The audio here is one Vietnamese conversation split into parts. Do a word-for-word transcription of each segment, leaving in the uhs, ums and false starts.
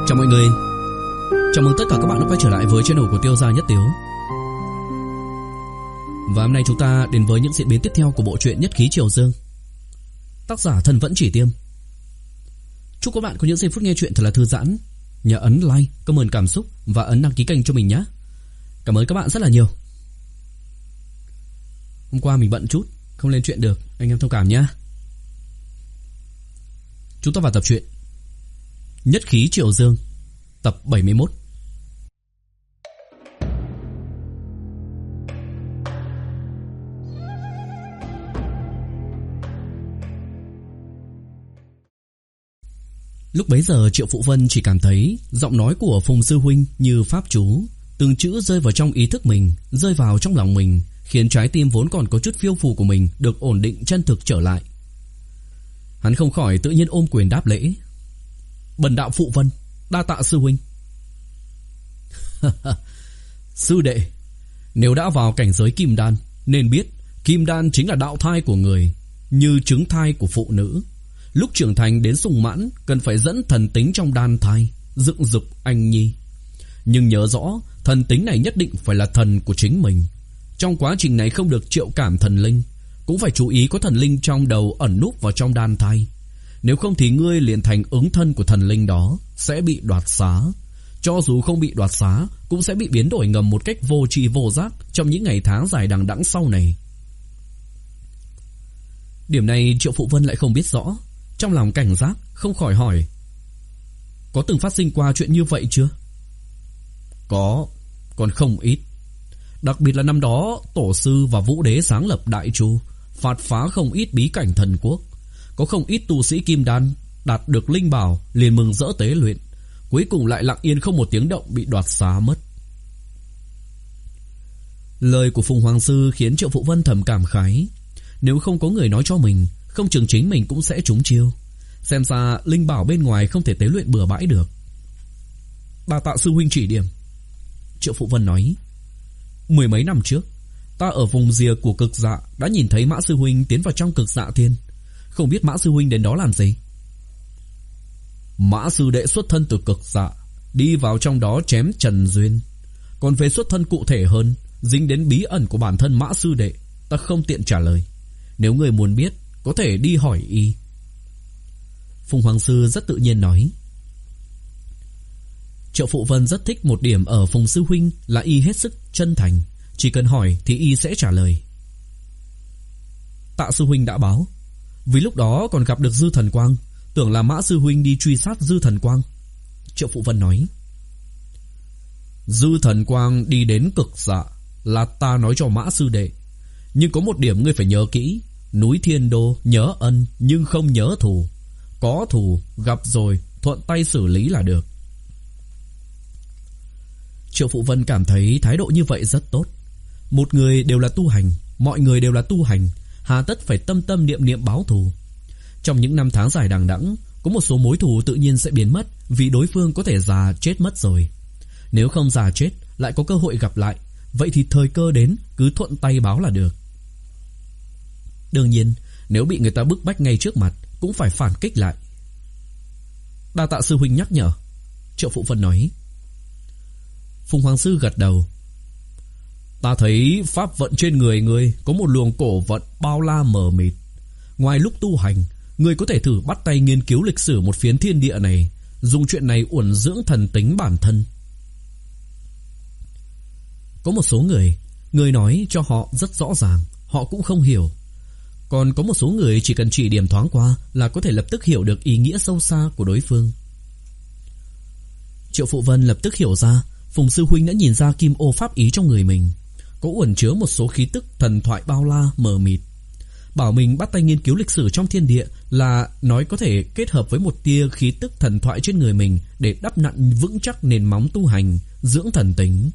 Chào mọi người. Chào mừng tất cả các bạn đã quay trở lại với channel của Tiêu Gia Nhất Tiếu. Và hôm nay chúng ta đến với những diễn biến tiếp theo của bộ truyện Nhất Khí Triều Dương. Tác giả Thần Vẫn Chỉ Tiêm. Chúc các bạn có những giây phút nghe truyện thật là thư giãn. Nhớ ấn like, comment cảm xúc và ấn đăng ký kênh cho mình nhé. Cảm ơn các bạn rất là nhiều. Hôm qua mình bận chút, không lên truyện được, anh em thông cảm nhé. Chúng ta vào tập truyện Nhất Khí Triều Dương, tập bảy mươi mốt. Lúc bấy giờ Triệu Phụ Vân chỉ cảm thấy giọng nói của Phùng sư huynh như pháp chú, từng chữ rơi vào trong ý thức mình, rơi vào trong lòng mình, khiến trái tim vốn còn có chút phiêu phù của mình được ổn định chân thực trở lại. Hắn không khỏi tự nhiên ôm quyền đáp lễ. Bần đạo Phụ Vân, đa tạ sư huynh. Sư đệ, nếu đã vào cảnh giới kim đan, nên biết kim đan chính là đạo thai của người, như trứng thai của phụ nữ. Lúc trưởng thành đến sung mãn, cần phải dẫn thần tính trong đan thai, dựng dục anh nhi. Nhưng nhớ rõ, thần tính này nhất định phải là thần của chính mình. Trong quá trình này không được triệu cảm thần linh, cũng phải chú ý có thần linh trong đầu ẩn núp vào trong đan thai. Nếu không thì ngươi liền thành ứng thân của thần linh đó, sẽ bị đoạt xá. Cho dù không bị đoạt xá, cũng sẽ bị biến đổi ngầm một cách vô tri vô giác trong những ngày tháng dài đằng đẵng sau này. Điểm này Triệu Phụ Vân lại không biết rõ. Trong lòng cảnh giác, không khỏi hỏi: có từng phát sinh qua chuyện như vậy chưa? Có, còn không ít. Đặc biệt là năm đó Tổ sư và Vũ Đế sáng lập Đại Chu, phạt phá không ít bí cảnh thần quốc. Có không ít tu sĩ kim đan đạt được linh bảo liền mừng rỡ tế luyện, cuối cùng lại lặng yên không một tiếng động bị đoạt xá mất. Lời của Phùng Hoàng Sư khiến Triệu Phụ Vân thầm cảm khái. Nếu không có người nói cho mình, không chừng chính mình cũng sẽ trúng chiêu. Xem ra linh bảo bên ngoài không thể tế luyện bừa bãi được. Đa tạ sư huynh chỉ điểm. Triệu Phụ Vân nói: Mười mấy năm trước, ta ở vùng rìa của cực dạ đã nhìn thấy Mã sư huynh tiến vào trong cực dạ thiên. Không biết Mã sư huynh đến đó làm gì? Mã sư đệ xuất thân từ cực dạ, đi vào trong đó chém Trần Duyên. Còn về xuất thân cụ thể hơn, dính đến bí ẩn của bản thân Mã sư đệ, ta không tiện trả lời. Nếu người muốn biết, có thể đi hỏi y. Phùng Hoàng Sư rất tự nhiên nói. Triệu Phụ Vân rất thích một điểm ở Phùng sư huynh là y hết sức chân thành, chỉ cần hỏi thì y sẽ trả lời. Tạ sư huynh đã báo. Vì lúc đó còn gặp được Dư Thần Quang, tưởng là Mã sư huynh đi truy sát Dư Thần Quang. Triệu Phụ Vân nói. Dư Thần Quang đi đến cực dạ là ta nói cho Mã sư đệ. Nhưng có một điểm ngươi phải nhớ kỹ. Núi Thiên Đô nhớ ân nhưng không nhớ thù. Có thù gặp rồi thuận tay xử lý là được. Triệu Phụ Vân cảm thấy thái độ như vậy rất tốt. Một người đều là tu hành, mọi người đều là tu hành, hà tất phải tâm tâm niệm niệm báo thù. Trong những năm tháng dài đằng đẵng, có một số mối thù tự nhiên sẽ biến mất vì đối phương có thể già chết mất rồi. Nếu không già chết lại có cơ hội gặp lại, vậy thì thời cơ đến cứ thuận tay báo là được. Đương nhiên, nếu bị người ta bức bách ngay trước mặt, cũng phải phản kích lại. Đa tạ sư huynh nhắc nhở. Triệu Phụ Vân nói. Phùng Hoàng Sư gật đầu. Ta thấy pháp vận trên người ngươi có một luồng cổ vận bao la mờ mịt. Ngoài lúc tu hành, ngươi có thể thử bắt tay nghiên cứu lịch sử một phiến thiên địa này, dùng chuyện này uẩn dưỡng thần tính bản thân. Có một số người, người nói cho họ rất rõ ràng, họ cũng không hiểu. Còn có một số người chỉ cần chỉ điểm thoáng qua là có thể lập tức hiểu được ý nghĩa sâu xa của đối phương. Triệu Phụ Vân lập tức hiểu ra Phùng sư huynh đã nhìn ra kim ô pháp ý trong người mình, có uẩn chứa một số khí tức thần thoại bao la mờ mịt. Bảo mình bắt tay nghiên cứu lịch sử trong thiên địa là nói có thể kết hợp với một tia khí tức thần thoại trên người mình để đắp nặn vững chắc nền móng tu hành, dưỡng thần tính.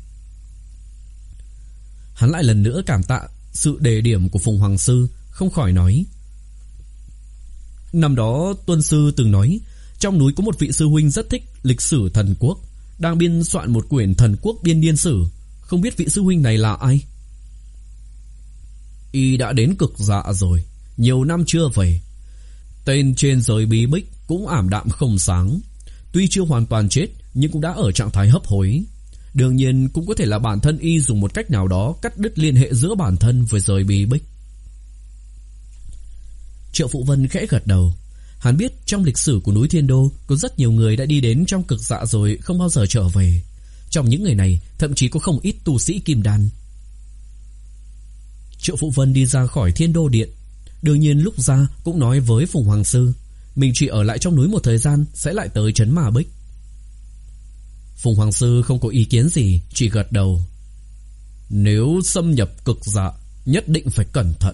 Hắn lại lần nữa cảm tạ sự đề điểm của Phùng Hoàng Sư, không khỏi nói. Năm đó Tuân Sư từng nói trong núi có một vị sư huynh rất thích lịch sử thần quốc, đang biên soạn một quyển thần quốc biên niên sử. Không biết vị sư huynh này là ai? Y đã đến cực dạ rồi, nhiều năm chưa về. Tên trên giới bí bích cũng ảm đạm không sáng. Tuy chưa hoàn toàn chết, nhưng cũng đã ở trạng thái hấp hối. Đương nhiên cũng có thể là bản thân y dùng một cách nào đó cắt đứt liên hệ giữa bản thân với giới bí bích. Triệu Phụ Vân khẽ gật đầu. Hắn biết trong lịch sử của núi Thiên Đô có rất nhiều người đã đi đến trong cực dạ rồi không bao giờ trở về. Trong những người này thậm chí có không ít tu sĩ kim đan. Triệu Phụ Vân đi ra khỏi Thiên Đô Điện. Đương nhiên lúc ra cũng nói với Phùng Hoàng Sư mình chỉ ở lại trong núi một thời gian sẽ lại tới trấn Ma Bích. Phùng Hoàng Sư không có ý kiến gì, chỉ gật đầu. Nếu xâm nhập cực dạ nhất định phải cẩn thận.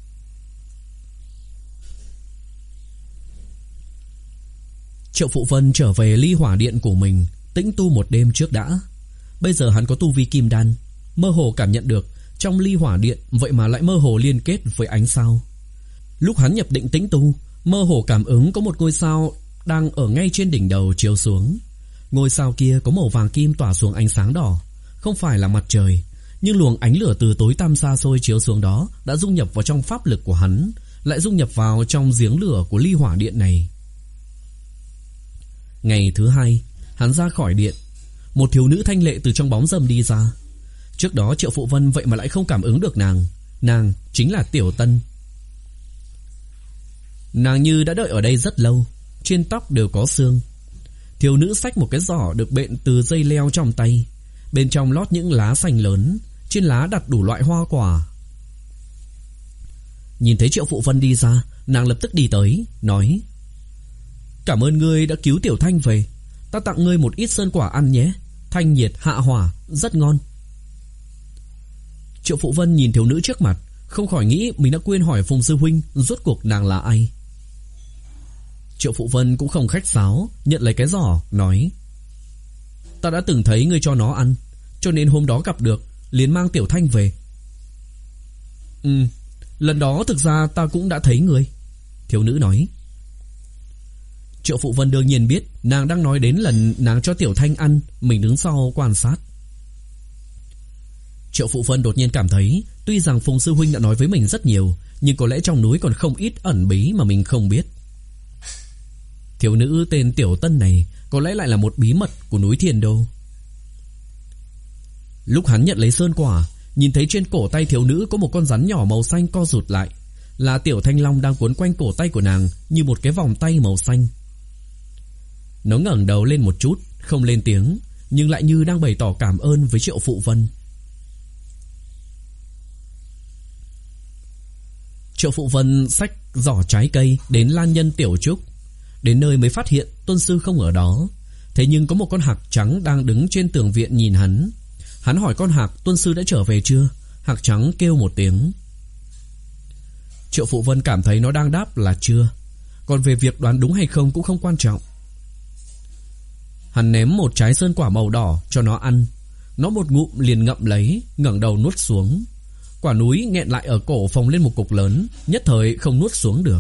Triệu Phụ Vân trở về Ly Hỏa Điện của mình, tĩnh tu một đêm trước đã. Bây giờ hắn có tu vi kim đan, mơ hồ cảm nhận được trong Ly Hỏa Điện vậy mà lại mơ hồ liên kết với ánh sao. Lúc hắn nhập định tĩnh tu, mơ hồ cảm ứng có một ngôi sao đang ở ngay trên đỉnh đầu chiếu xuống. Ngôi sao kia có màu vàng kim tỏa xuống ánh sáng đỏ, không phải là mặt trời, nhưng luồng ánh lửa từ tối tăm xa xôi chiếu xuống đó đã dung nhập vào trong pháp lực của hắn, lại dung nhập vào trong giếng lửa của Ly Hỏa Điện này. Ngày thứ hai, hắn ra khỏi điện. Một thiếu nữ thanh lệ từ trong bóng râm đi ra. Trước đó Triệu Phụ Vân vậy mà lại không cảm ứng được nàng. Nàng chính là Tiểu Tân. Nàng như đã đợi ở đây rất lâu, trên tóc đều có xương. Thiếu nữ xách một cái giỏ được bện từ dây leo trong tay, bên trong lót những lá xanh lớn, trên lá đặt đủ loại hoa quả. Nhìn thấy Triệu Phụ Vân đi ra, nàng lập tức đi tới, nói: Cảm ơn ngươi đã cứu Tiểu Thanh về, ta tặng ngươi một ít sơn quả ăn nhé, thanh nhiệt hạ hỏa, rất ngon. Triệu Phụ Vân nhìn thiếu nữ trước mặt, không khỏi nghĩ mình đã quên hỏi Phùng sư huynh rốt cuộc nàng là ai. Triệu Phụ Vân cũng không khách sáo, nhận lấy cái giỏ, nói: Ta đã từng thấy ngươi cho nó ăn, cho nên hôm đó gặp được, liền mang Tiểu Thanh về. Ừ, lần đó thực ra ta cũng đã thấy ngươi, thiếu nữ nói. Triệu Phụ Vân đương nhiên biết nàng đang nói đến lần nàng cho Tiểu Thanh ăn, mình đứng sau quan sát. Triệu Phụ Vân đột nhiên cảm thấy, tuy rằng Phùng sư huynh đã nói với mình rất nhiều, nhưng có lẽ trong núi còn không ít ẩn bí mà mình không biết. Thiếu nữ tên Tiểu Tân này có lẽ lại là một bí mật của núi Thiên Đô. Lúc hắn nhận lấy sơn quả, nhìn thấy trên cổ tay thiếu nữ có một con rắn nhỏ màu xanh co rụt lại, là Tiểu Thanh Long đang quấn quanh cổ tay của nàng như một cái vòng tay màu xanh. Nó ngẩng đầu lên một chút, không lên tiếng, nhưng lại như đang bày tỏ cảm ơn với Triệu Phụ Vân. Triệu Phụ Vân xách giỏ trái cây đến Lan Nhân Tiểu Trúc. Đến nơi mới phát hiện Tuân sư không ở đó. Thế nhưng có một con hạc trắng đang đứng trên tường viện nhìn hắn. Hắn hỏi con hạc Tuân sư đã trở về chưa. Hạc trắng kêu một tiếng. Triệu Phụ Vân cảm thấy nó đang đáp là chưa. Còn về việc đoán đúng hay không cũng không quan trọng. Hắn ném một trái sơn quả màu đỏ cho nó ăn. Nó một ngụm liền ngậm lấy, ngẩng đầu nuốt xuống. Quả núi nghẹn lại ở cổ phồng lên một cục lớn, nhất thời không nuốt xuống được.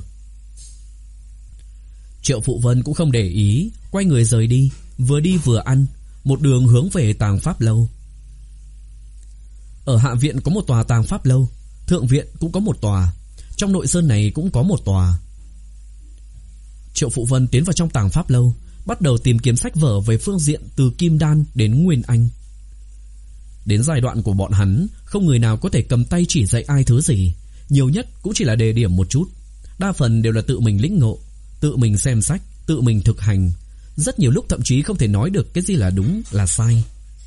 Triệu Phụ Vân cũng không để ý, quay người rời đi, vừa đi vừa ăn, một đường hướng về Tàng Pháp Lâu. Ở hạ viện có một tòa Tàng Pháp Lâu, thượng viện cũng có một tòa, trong nội sơn này cũng có một tòa. Triệu Phụ Vân tiến vào trong Tàng Pháp Lâu, bắt đầu tìm kiếm sách vở về phương diện từ Kim Đan đến Nguyên Anh. Đến giai đoạn của bọn hắn, không người nào có thể cầm tay chỉ dạy ai thứ gì, nhiều nhất cũng chỉ là đề điểm một chút, đa phần đều là tự mình lĩnh ngộ, tự mình xem sách, tự mình thực hành, rất nhiều lúc thậm chí không thể nói được cái gì là đúng là sai.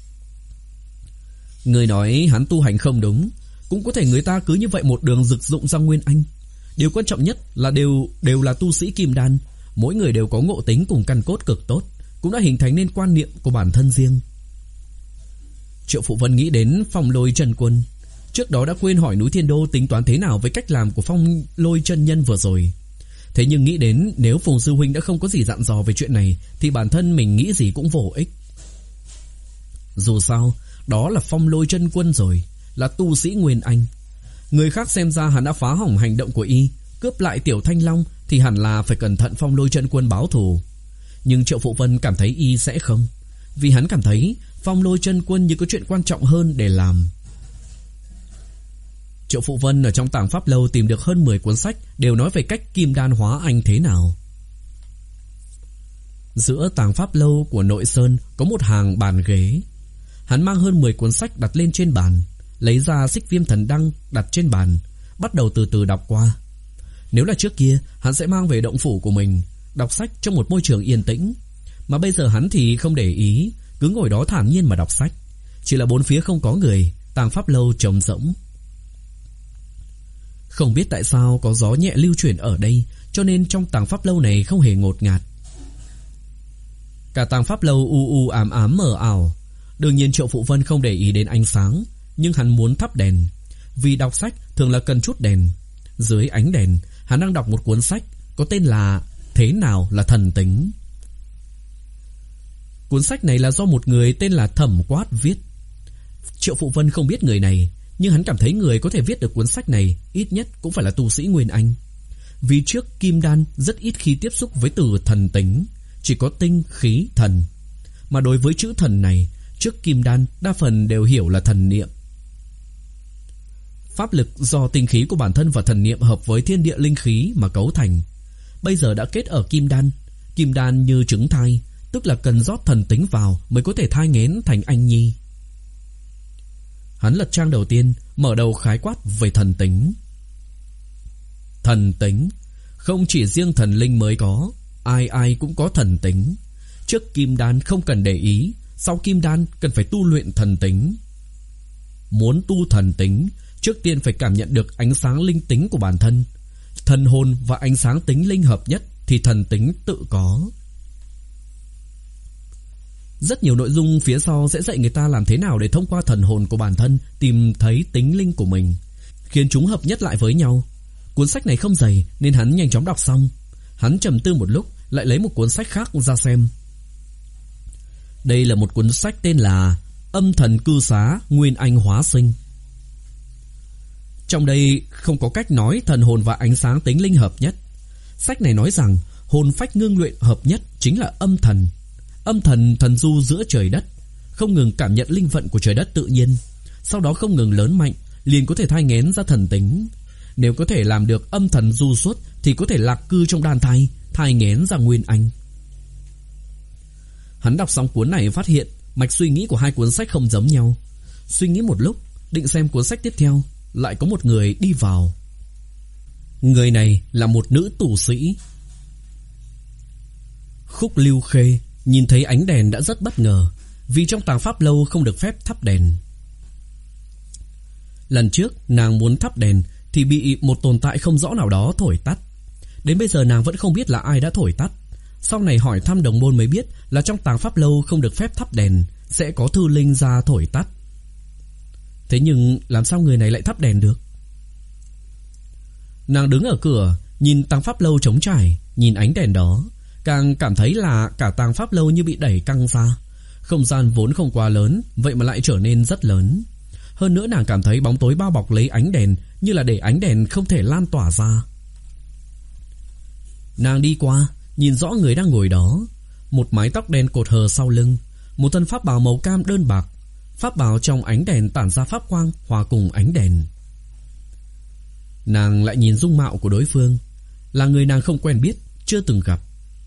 Người nói hắn tu hành không đúng, cũng có thể người ta cứ như vậy một đường rực rụng ra Nguyên Anh. Điều quan trọng nhất là đều đều là tu sĩ Kim Đan, mỗi người đều có ngộ tính cùng căn cốt cực tốt, cũng đã hình thành nên quan niệm của bản thân riêng. Triệu Phụ Vân nghĩ đến Phong Lôi Chân Quân, trước đó đã quên hỏi núi Thiên Đô tính toán thế nào với cách làm của Phong Lôi chân nhân vừa rồi. Thế nhưng nghĩ đến nếu Phùng sư huynh đã không có gì dặn dò về chuyện này, thì bản thân mình nghĩ gì cũng vô ích. Dù sao, đó là Phong Lôi chân quân rồi, là tu sĩ Nguyên Anh. Người khác xem ra hắn đã phá hỏng hành động của y, cướp lại Tiểu Thanh Long, thì hẳn là phải cẩn thận Phong Lôi chân quân báo thù. Nhưng Triệu Phụ Vân cảm thấy y sẽ không, vì hắn cảm thấy Phong Lôi chân quân như có chuyện quan trọng hơn để làm. Triệu Phụ Vân ở trong Tàng Pháp Lâu tìm được hơn mười cuốn sách đều nói về cách Kim Đan hóa anh thế nào. Giữa tàng pháp lâu của nội sơn có một hàng bàn ghế. Hắn mang hơn mười cuốn sách đặt lên trên bàn, lấy ra Xích Viêm Thần Đăng đặt trên bàn, bắt đầu từ từ đọc qua. Nếu là trước kia, hắn sẽ mang về động phủ của mình, đọc sách trong một môi trường yên tĩnh. Mà bây giờ hắn thì không để ý, cứ ngồi đó thản nhiên mà đọc sách. Chỉ là bốn phía không có người, tàng pháp lâu trống rỗng. Không biết tại sao có gió nhẹ lưu chuyển ở đây, cho nên trong tàng pháp lâu này không hề ngột ngạt. Cả tàng pháp lâu u u ám ám mờ ảo. Đương nhiên Triệu Phụ Vân không để ý đến ánh sáng, nhưng hắn muốn thắp đèn, vì đọc sách thường là cần chút đèn. Dưới ánh đèn, hắn đang đọc một cuốn sách có tên là Thế nào là thần tính. Cuốn sách này là do một người tên là Thẩm Quát viết. Triệu Phụ Vân không biết người này, nhưng hắn cảm thấy người có thể viết được cuốn sách này ít nhất cũng phải là tu sĩ Nguyên Anh. Vì trước Kim Đan rất ít khi tiếp xúc với từ thần tính, chỉ có tinh, khí, thần. Mà đối với chữ thần này, trước Kim Đan đa phần đều hiểu là thần niệm. Pháp lực do tinh khí của bản thân và thần niệm hợp với thiên địa linh khí mà cấu thành. Bây giờ đã kết ở Kim Đan. Kim Đan như trứng thai, tức là cần rót thần tính vào mới có thể thai nghén thành anh nhi. Hắn lật trang đầu tiên, mở đầu khái quát về thần tính. Thần tính không chỉ riêng thần linh mới có, ai ai cũng có thần tính. Trước Kim Đan không cần để ý, sau Kim Đan cần phải tu luyện thần tính. Muốn tu thần tính, trước tiên phải cảm nhận được ánh sáng linh tính của bản thân. Thần hồn và ánh sáng tính linh hợp nhất thì thần tính tự có. Rất nhiều nội dung phía sau sẽ dạy người ta làm thế nào để thông qua thần hồn của bản thân tìm thấy tính linh của mình, khiến chúng hợp nhất lại với nhau. Cuốn sách này không dày nên hắn nhanh chóng đọc xong. Hắn trầm tư một lúc, lại lấy một cuốn sách khác ra xem. Đây là một cuốn sách tên là Âm Thần Cư Xá Nguyên Anh Hóa Sinh. Trong đây không có cách nói thần hồn và ánh sáng tính linh hợp nhất. Sách này nói rằng hồn phách ngưng luyện hợp nhất chính là âm thần. Âm thần thần du giữa trời đất, không ngừng cảm nhận linh vận của trời đất tự nhiên, sau đó không ngừng lớn mạnh, liền có thể thai nghén ra thần tính. Nếu có thể làm được âm thần du xuất thì có thể lạc cư trong đàn thai, thai nghén ra Nguyên Anh. Hắn đọc xong cuốn này phát hiện mạch suy nghĩ của hai cuốn sách không giống nhau. Suy nghĩ một lúc, định xem cuốn sách tiếp theo, lại có một người đi vào. Người này là một nữ tù sĩ. Khúc Lưu Khê nhìn thấy ánh đèn đã rất bất ngờ, vì trong tàng pháp lâu không được phép thắp đèn. Lần trước nàng muốn thắp đèn thì bị một tồn tại không rõ nào đó thổi tắt. Đến bây giờ nàng vẫn không biết là ai đã thổi tắt. Sau này hỏi thăm đồng môn mới biết là trong tàng pháp lâu không được phép thắp đèn, sẽ có thư linh ra thổi tắt. Thế nhưng làm sao người này lại thắp đèn được? Nàng đứng ở cửa, nhìn tàng pháp lâu trống trải, nhìn ánh đèn đó, càng cảm thấy là cả tàng pháp lâu như bị đẩy căng ra. Không gian vốn không quá lớn, vậy mà lại trở nên rất lớn. Hơn nữa nàng cảm thấy bóng tối bao bọc lấy ánh đèn, như là để ánh đèn không thể lan tỏa ra. Nàng đi qua, nhìn rõ người đang ngồi đó. Một mái tóc đen cột hờ sau lưng, một thân pháp bào màu cam đơn bạc. Pháp bào trong ánh đèn tản ra pháp quang hòa cùng ánh đèn. Nàng lại nhìn dung mạo của đối phương, là người nàng không quen biết, chưa từng gặp.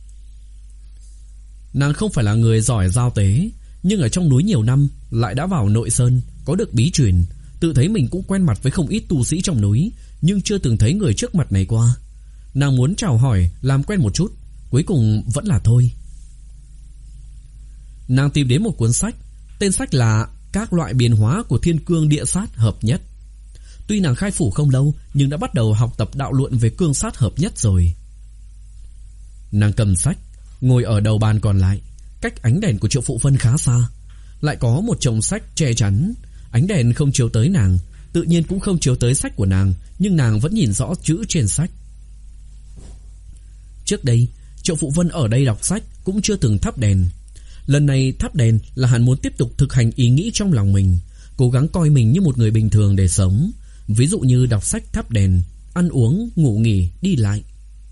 Nàng không phải là người giỏi giao tế, nhưng ở trong núi nhiều năm, lại đã vào nội sơn, có được bí truyền, tự thấy mình cũng quen mặt với không ít tu sĩ trong núi, nhưng chưa từng thấy người trước mặt này qua. Nàng muốn chào hỏi, làm quen một chút, cuối cùng vẫn là thôi. Nàng tìm đến một cuốn sách, tên sách là Các loại biến hóa của thiên cương địa sát hợp nhất. Tuy nàng khai phủ không lâu, nhưng đã bắt đầu học tập đạo luận về cương sát hợp nhất rồi. Nàng cầm sách, ngồi ở đầu bàn còn lại, cách ánh đèn của Triệu Phụ Vân khá xa. Lại có một chồng sách che chắn, ánh đèn không chiếu tới nàng, tự nhiên cũng không chiếu tới sách của nàng, nhưng nàng vẫn nhìn rõ chữ trên sách. Trước đây, Triệu Phụ Vân ở đây đọc sách cũng chưa từng thắp đèn. Lần này thắp đèn là hắn muốn tiếp tục thực hành ý nghĩ trong lòng mình, cố gắng coi mình như một người bình thường để sống. Ví dụ như đọc sách, thắp đèn, ăn uống, ngủ nghỉ, đi lại.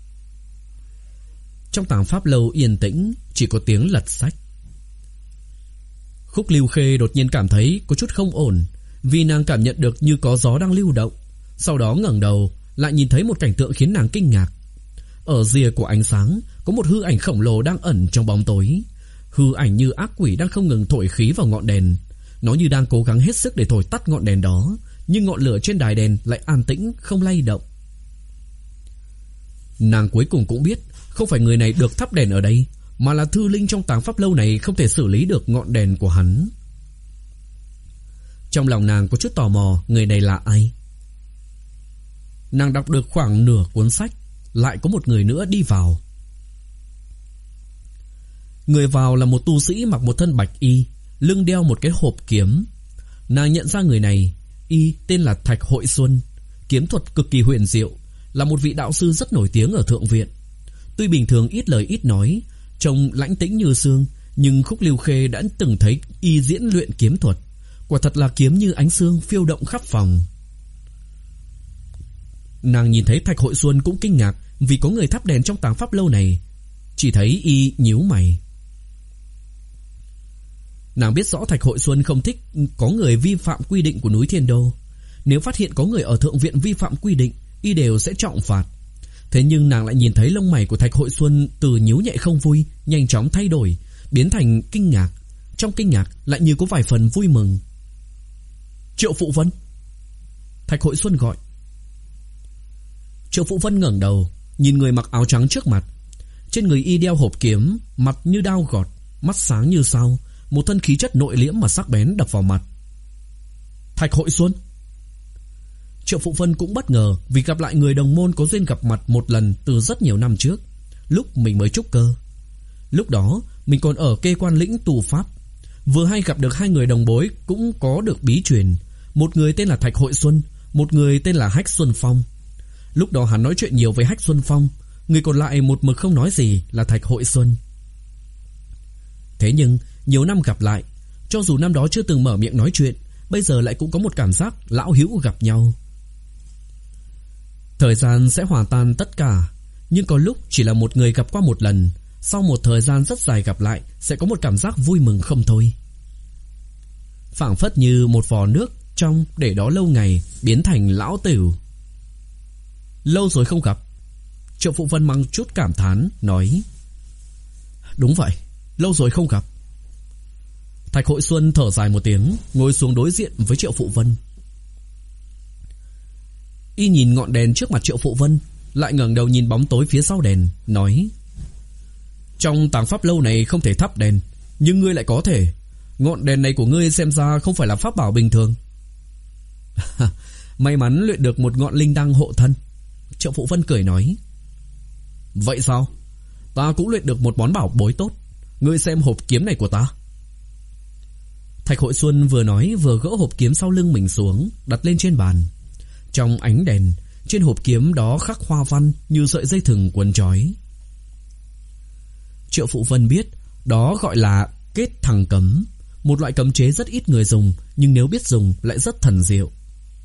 Trong tàng pháp lâu yên tĩnh, chỉ có tiếng lật sách. Khúc Lưu Khê đột nhiên cảm thấy có chút không ổn, vì nàng cảm nhận được như có gió đang lưu động. Sau đó ngẩng đầu, lại nhìn thấy một cảnh tượng khiến nàng kinh ngạc. Ở rìa của ánh sáng có có một hư ảnh khổng lồ đang ẩn trong bóng tối. Hư ảnh như ác quỷ đang không ngừng thổi khí vào ngọn đèn. Nó như đang cố gắng hết sức để thổi tắt ngọn đèn đó, nhưng ngọn lửa trên đài đèn lại an tĩnh không lay động. Nàng cuối cùng cũng biết không phải người này được thắp đèn ở đây, mà là thư linh trong tàng pháp lâu này không thể xử lý được ngọn đèn của hắn. Trong lòng nàng có chút tò mò người này là ai. Nàng đọc được khoảng nửa cuốn sách, lại có một người nữa đi vào. Người vào là một tu sĩ mặc một thân bạch y, lưng đeo một cái hộp kiếm. Nàng nhận ra người này, y tên là Thạch Hội Xuân, kiếm thuật cực kỳ huyền diệu, là một vị đạo sư rất nổi tiếng ở Thượng Viện. Tuy bình thường ít lời ít nói, trông lãnh tĩnh như sương, nhưng Khúc Lưu Khê đã từng thấy y diễn luyện kiếm thuật. Quả thật là kiếm như ánh sương phiêu động khắp phòng. Nàng nhìn thấy Thạch Hội Xuân cũng kinh ngạc vì có người thắp đèn trong tàng pháp lâu này. Chỉ thấy y nhíu mày. Nàng biết rõ Thạch Hội Xuân không thích có người vi phạm quy định của núi Thiên Đô. Nếu phát hiện có người ở Thượng Viện vi phạm quy định, y đều sẽ trọng phạt. Thế nhưng nàng lại nhìn thấy lông mày của Thạch Hội Xuân từ nhíu nhẹ không vui nhanh chóng thay đổi, biến thành kinh ngạc. Trong kinh ngạc lại như có vài phần vui mừng. Triệu Phụ Vân. Thạch Hội Xuân gọi. Triệu Phụ Vân ngẩng đầu, nhìn người mặc áo trắng trước mặt. Trên người y đeo hộp kiếm, mặt như đao gọt, mắt sáng như sao, một thân khí chất nội liễm mà sắc bén đập vào mặt. Thạch Hội Xuân. Triệu Phụ Vân cũng bất ngờ vì gặp lại người đồng môn có duyên gặp mặt một lần từ rất nhiều năm trước, lúc mình mới trúc cơ. Lúc đó mình còn ở Kê Quan Lĩnh tù pháp, vừa hay gặp được hai người đồng bối cũng có được bí truyền. Một người tên là Thạch Hội Xuân, một người tên là Hách Xuân Phong. Lúc đó hắn nói chuyện nhiều với Hách Xuân Phong, người còn lại một mực không nói gì là Thạch Hội Xuân. Thế nhưng nhiều năm gặp lại, cho dù năm đó chưa từng mở miệng nói chuyện, bây giờ lại cũng có một cảm giác lão hữu gặp nhau. Thời gian sẽ hòa tan tất cả, nhưng có lúc chỉ là một người gặp qua một lần, sau một thời gian rất dài gặp lại sẽ có một cảm giác vui mừng không thôi. Phảng phất như một vò nước trong để đó lâu ngày biến thành lão tửu. Lâu rồi không gặp. Triệu Phụ Vân mang chút cảm thán nói. Đúng vậy, lâu rồi không gặp. Thạch Hội Xuân thở dài một tiếng, ngồi xuống đối diện với Triệu Phụ Vân. Y nhìn ngọn đèn trước mặt Triệu Phụ Vân, lại ngẩng đầu nhìn bóng tối phía sau đèn, nói. Trong tàng pháp lâu này không thể thắp đèn, nhưng ngươi lại có thể. Ngọn đèn này của ngươi xem ra không phải là pháp bảo bình thường. May mắn luyện được một ngọn linh đăng hộ thân. Triệu Phụ Vân cười nói. Vậy sao? Ta cũng luyện được một món bảo bối tốt. Ngươi xem hộp kiếm này của ta. Thạch Hội Xuân vừa nói vừa gỡ hộp kiếm sau lưng mình xuống, đặt lên trên bàn. Trong ánh đèn, trên hộp kiếm đó khắc hoa văn như sợi dây thừng quấn trói. Triệu Phụ Vân biết đó gọi là kết thằng cấm, một loại cấm chế rất ít người dùng, nhưng nếu biết dùng lại rất thần diệu.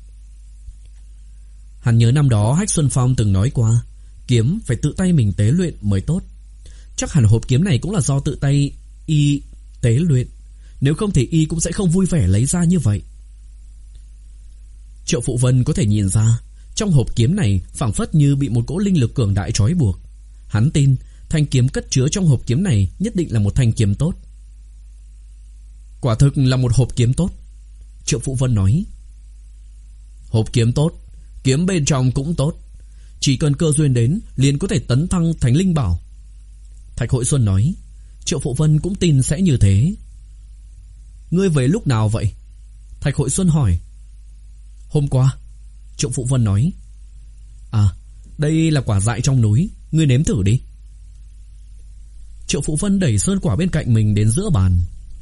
Hắn nhớ năm đó Hách Xuân Phong từng nói qua, kiếm phải tự tay mình tế luyện mới tốt. Chắc hẳn hộp kiếm này cũng là do tự tay y tế luyện, nếu không thì y cũng sẽ không vui vẻ lấy ra như vậy. Triệu Phụ Vân có thể nhìn ra, trong hộp kiếm này phảng phất như bị một cỗ linh lực cường đại trói buộc. Hắn tin thanh kiếm cất chứa trong hộp kiếm này nhất định là một thanh kiếm tốt. Quả thực là một hộp kiếm tốt. Triệu Phụ Vân nói. Hộp kiếm tốt, kiếm bên trong cũng tốt, chỉ cần cơ duyên đến liền có thể tấn thăng thành linh bảo. Thạch Hội Xuân nói. Triệu Phụ Vân cũng tin sẽ như thế. Ngươi về lúc nào vậy? Thạch Hội Xuân hỏi. Hôm qua. Triệu Phụ Vân nói. À, đây là quả dại trong núi, ngươi nếm thử đi. Triệu Phụ Vân đẩy sơn quả bên cạnh mình đến giữa bàn.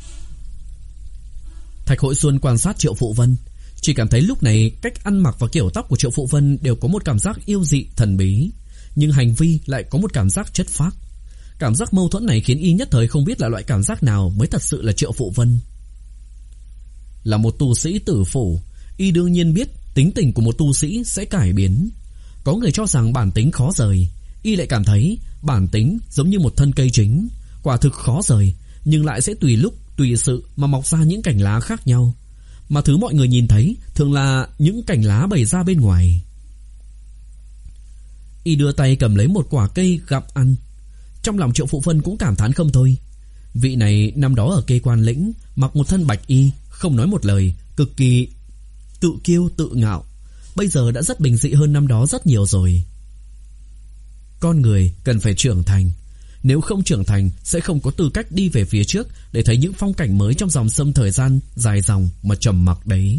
Thạch Hội Xuân quan sát Triệu Phụ Vân, chỉ cảm thấy lúc này cách ăn mặc và kiểu tóc của Triệu Phụ Vân đều có một cảm giác yêu dị thần bí, nhưng hành vi lại có một cảm giác chất phác. Cảm giác mâu thuẫn này khiến y nhất thời không biết là loại cảm giác nào mới thật sự là Triệu Phụ Vân. Là một tu sĩ tử phủ, y đương nhiên biết tính tình của một tu sĩ sẽ cải biến. Có người cho rằng bản tính khó rời, y lại cảm thấy bản tính giống như một thân cây chính, quả thực khó rời, nhưng lại sẽ tùy lúc tùy sự mà mọc ra những cành lá khác nhau. Mà thứ mọi người nhìn thấy thường là những cành lá bày ra bên ngoài. Y đưa tay cầm lấy một quả cây gặm ăn. Trong lòng Triệu Phụ Phân cũng cảm thán không thôi. Vị này năm đó ở Kê Quan Lĩnh mặc một thân bạch y, không nói một lời, cực kỳ tự kiêu tự ngạo, bây giờ đã rất bình dị hơn năm đó rất nhiều rồi. Con người cần phải trưởng thành, nếu không trưởng thành sẽ không có tư cách đi về phía trước để thấy những phong cảnh mới trong dòng sông thời gian dài dòng mà trầm mặc đấy.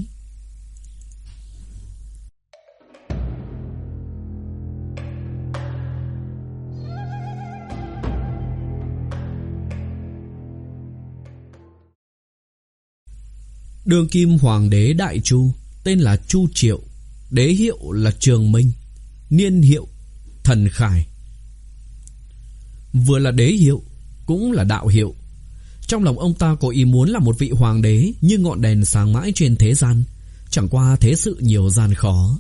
Đương kim hoàng đế Đại Chu tên là Chu Triệu, đế hiệu là Trường Minh, niên hiệu Thần Khải. Vừa là đế hiệu cũng là đạo hiệu. Trong lòng ông ta có ý muốn là một vị hoàng đế như ngọn đèn sáng mãi trên thế gian, chẳng qua thế sự nhiều gian khó.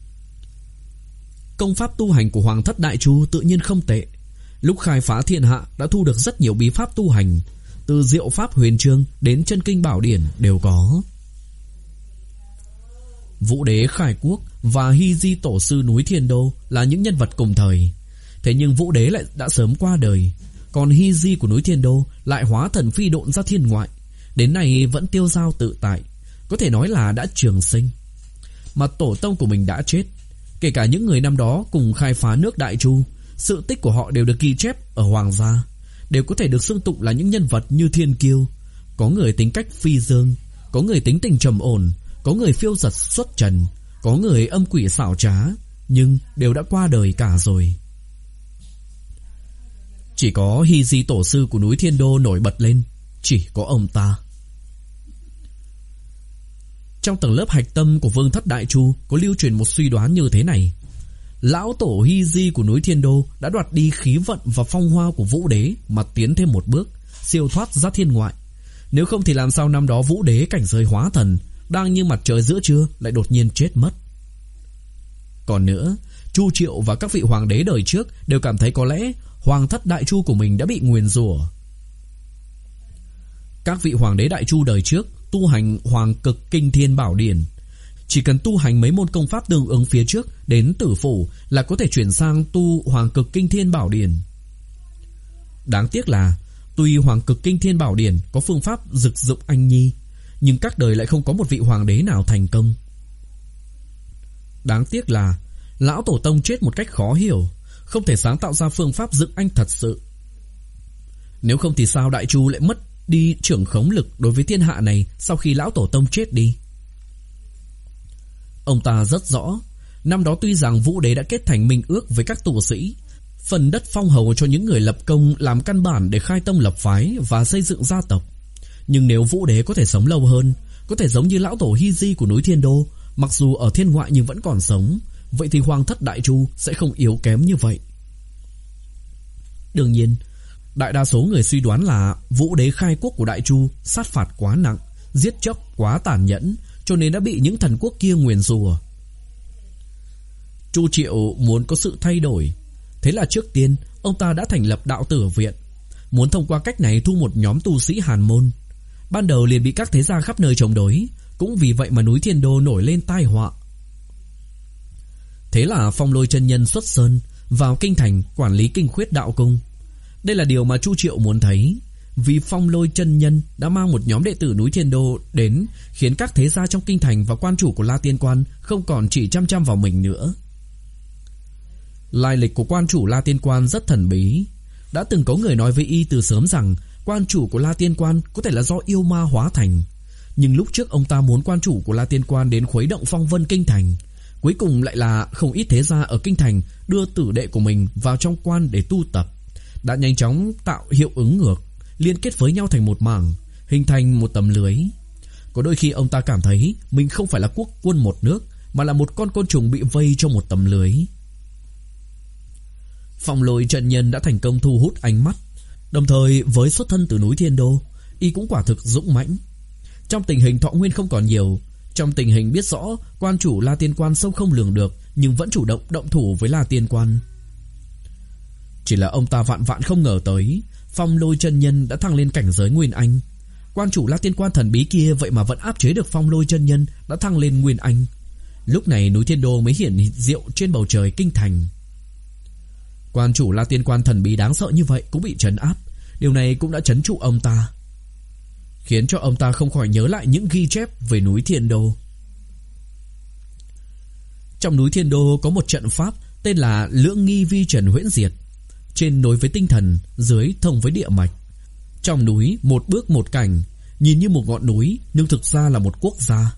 Công pháp tu hành của Hoàng thất Đại Chu tự nhiên không tệ. Lúc khai phá thiên hạ đã thu được rất nhiều bí pháp tu hành, từ diệu pháp huyền chương đến chân kinh bảo điển đều có. Vũ đế khai quốc và Hy Di tổ sư núi Thiên Đô là những nhân vật cùng thời. Thế nhưng Vũ đế lại đã sớm qua đời, còn Hy Di của núi Thiên Đô lại hóa thần phi độn ra thiên ngoại, đến nay vẫn tiêu dao tự tại, có thể nói là đã trường sinh. Mà tổ tông của mình đã chết, kể cả những người năm đó cùng khai phá nước Đại Chu, sự tích của họ đều được ghi chép ở hoàng gia, đều có thể được xưng tụng là những nhân vật như thiên kiêu. Có người tính cách phi dương, có người tính tình trầm ổn, có người phiêu giật xuất trần, có người âm quỷ xảo trá, nhưng đều đã qua đời cả rồi. Chỉ có Hy Di tổ sư của núi Thiên Đô nổi bật lên, chỉ có ông ta. Trong tầng lớp hạch tâm của Vương thất Đại Chu có lưu truyền một suy đoán như thế này: lão tổ Hy Di của núi Thiên Đô đã đoạt đi khí vận và phong hoa của Vũ đế mà tiến thêm một bước, siêu thoát ra thiên ngoại. Nếu không thì làm sao năm đó Vũ đế cảnh giới hóa thần, đang như mặt trời giữa trưa lại đột nhiên chết mất. Còn nữa, Chu Triệu và các vị hoàng đế đời trước đều cảm thấy có lẽ Hoàng thất Đại Chu của mình đã bị nguyền rủa. Các vị hoàng đế Đại Chu đời trước tu hành Hoàng Cực Kinh Thiên Bảo Điển, chỉ cần tu hành mấy môn công pháp tương ứng phía trước đến tử phủ là có thể chuyển sang tu Hoàng Cực Kinh Thiên Bảo Điển. Đáng tiếc là tuy Hoàng Cực Kinh Thiên Bảo Điển có phương pháp dực dụng anh nhi, nhưng các đời lại không có một vị hoàng đế nào thành công. Đáng tiếc là lão tổ tông chết một cách khó hiểu, không thể sáng tạo ra phương pháp dựng anh thật sự. Nếu không thì sao Đại Chu lại mất đi trưởng khống lực đối với thiên hạ này sau khi lão tổ tông chết đi? Ông ta rất rõ, năm đó tuy rằng Vũ đế đã kết thành minh ước với các tù sĩ, phần đất phong hầu cho những người lập công làm căn bản để khai tông lập phái và xây dựng gia tộc. Nhưng nếu Vũ đế có thể sống lâu hơn, có thể giống như lão tổ Hy Di của núi Thiên Đô, mặc dù ở thiên ngoại nhưng vẫn còn sống, vậy thì Hoàng thất Đại Chu sẽ không yếu kém như vậy. Đương nhiên, đại đa số người suy đoán là Vũ đế khai quốc của Đại Chu sát phạt quá nặng, giết chóc quá tàn nhẫn, cho nên đã bị những thần quốc kia nguyền rủa. Chu Triệu muốn có sự thay đổi, thế là trước tiên ông ta đã thành lập Đạo Tử Viện, muốn thông qua cách này thu một nhóm tu sĩ hàn môn. Ban đầu liền bị các thế gia khắp nơi chống đối, cũng vì vậy mà núi Thiên Đô nổi lên tai họa. Thế là Phong Lôi chân nhân xuất sơn vào kinh thành quản lý kinh khuyết đạo cung. Đây là điều mà Chu Triệu muốn thấy, vì Phong Lôi chân nhân đã mang một nhóm đệ tử núi Thiên Đô đến, khiến các thế gia trong kinh thành và quan chủ của La Tiên Quan không còn chỉ chăm chăm vào mình nữa. Lai lịch của quan chủ La Tiên Quan rất thần bí. Đã từng có người nói với y từ sớm rằng quan chủ của La Tiên Quan có thể là do yêu ma hóa thành. Nhưng lúc trước ông ta muốn quan chủ của La Tiên Quan đến khuấy động phong vân kinh thành, cuối cùng lại là không ít thế gia ở kinh thành đưa tử đệ của mình vào trong quan để tu tập, đã nhanh chóng tạo hiệu ứng ngược, liên kết với nhau thành một mảng, hình thành một tấm lưới. Có đôi khi ông ta cảm thấy mình không phải là quốc quân một nước, mà là một con côn trùng bị vây trong một tấm lưới. Phong Lôi chân nhân đã thành công thu hút ánh mắt, đồng thời với xuất thân từ núi Thiên Đô, y cũng quả thực dũng mãnh. Trong tình hình thọ nguyên không còn nhiều, trong tình hình biết rõ quan chủ La Tiên Quan sâu không lường được, nhưng vẫn chủ động động thủ với La Tiên Quan. Chỉ là ông ta vạn vạn không ngờ tới, Phong Lôi chân nhân đã thăng lên cảnh giới Nguyên Anh. Quan chủ La Tiên Quan thần bí kia vậy mà vẫn áp chế được Phong Lôi chân nhân đã thăng lên Nguyên Anh. Lúc này núi Thiên Đô mới hiển diệu trên bầu trời kinh thành. Quan chủ La Tiên Quan thần bí đáng sợ như vậy cũng bị trấn áp. Điều này cũng đã trấn trụ ông ta, khiến cho ông ta không khỏi nhớ lại những ghi chép về núi Thiên Đô. Trong núi Thiên Đô có một trận pháp tên là Lưỡng Nghi Vi Trần Huyễn Diệt. Trên nối với tinh thần, dưới thông với địa mạch. Trong núi một bước một cảnh, nhìn như một ngọn núi nhưng thực ra là một quốc gia.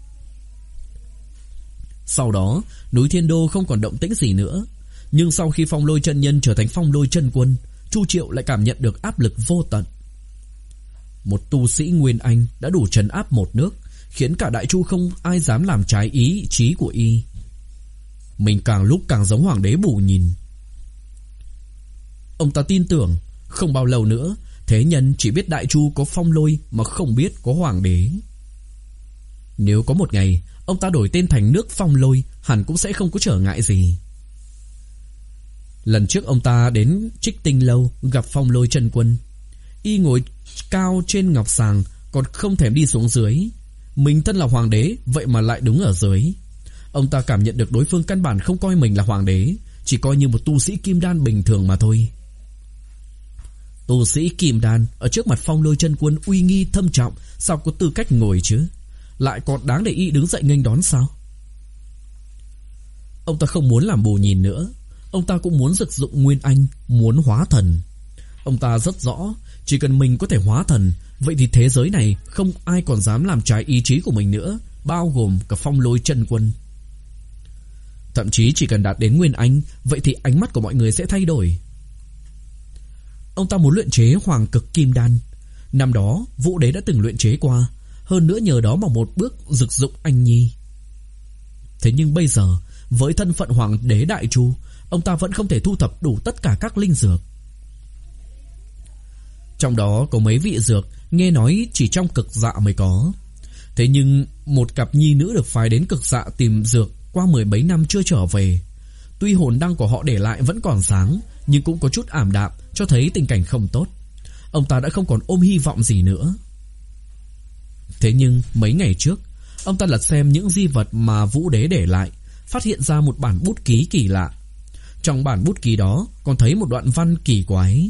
Sau đó núi Thiên Đô không còn động tĩnh gì nữa. Nhưng sau khi Phong Lôi chân nhân trở thành Phong Lôi chân quân, Chu Triệu lại cảm nhận được áp lực vô tận. Một tu sĩ Nguyên Anh đã đủ trấn áp một nước, khiến cả Đại Chu không ai dám làm trái ý chí của y. Mình càng lúc càng giống hoàng đế bù nhìn. Ông ta tin tưởng không bao lâu nữa thế nhân chỉ biết Đại Chu có Phong Lôi mà không biết có hoàng đế. Nếu có một ngày ông ta đổi tên thành nước Phong Lôi, hẳn cũng sẽ không có trở ngại gì. Lần trước ông ta đến Trích Tinh Lâu gặp Phong Lôi chân quân. Y ngồi cao trên ngọc sàng, còn không thèm đi xuống dưới. Mình thân là hoàng đế, vậy mà lại đứng ở dưới. Ông ta cảm nhận được đối phương căn bản không coi mình là hoàng đế, chỉ coi như một tu sĩ kim đan bình thường mà thôi. Tu sĩ kim đan ở trước mặt Phong Lôi chân quân uy nghi thâm trọng, sao có tư cách ngồi chứ? Lại còn đáng để y đứng dậy nghênh đón sao? Ông ta không muốn làm bù nhìn nữa. Ông ta cũng muốn sử dụng Nguyên Anh, muốn hóa thần. Ông ta rất rõ, chỉ cần mình có thể hóa thần, vậy thì thế giới này không ai còn dám làm trái ý chí của mình nữa, bao gồm cả Phong Lôi chân quân. Thậm chí chỉ cần đạt đến Nguyên Anh, vậy thì ánh mắt của mọi người sẽ thay đổi. Ông ta muốn luyện chế Hoàng Cực Kim Đan. Năm đó Vũ Đế đã từng luyện chế qua, hơn nữa nhờ đó mà một bước rực dụng anh nhi. Thế nhưng bây giờ, với thân phận Hoàng đế Đại Chu, ông ta vẫn không thể thu thập đủ tất cả các linh dược. Trong đó có mấy vị dược nghe nói chỉ trong Cực Dạ mới có. Thế nhưng một cặp nhi nữ được phái đến Cực Dạ tìm dược qua mười mấy năm chưa trở về. Tuy hồn đăng của họ để lại vẫn còn sáng, nhưng cũng có chút ảm đạm, cho thấy tình cảnh không tốt. Ông ta đã không còn ôm hy vọng gì nữa. Thế nhưng mấy ngày trước, ông ta lật xem những di vật mà Vũ Đế để lại, phát hiện ra một bản bút ký kỳ lạ. Trong bản bút ký đó còn thấy một đoạn văn kỳ quái.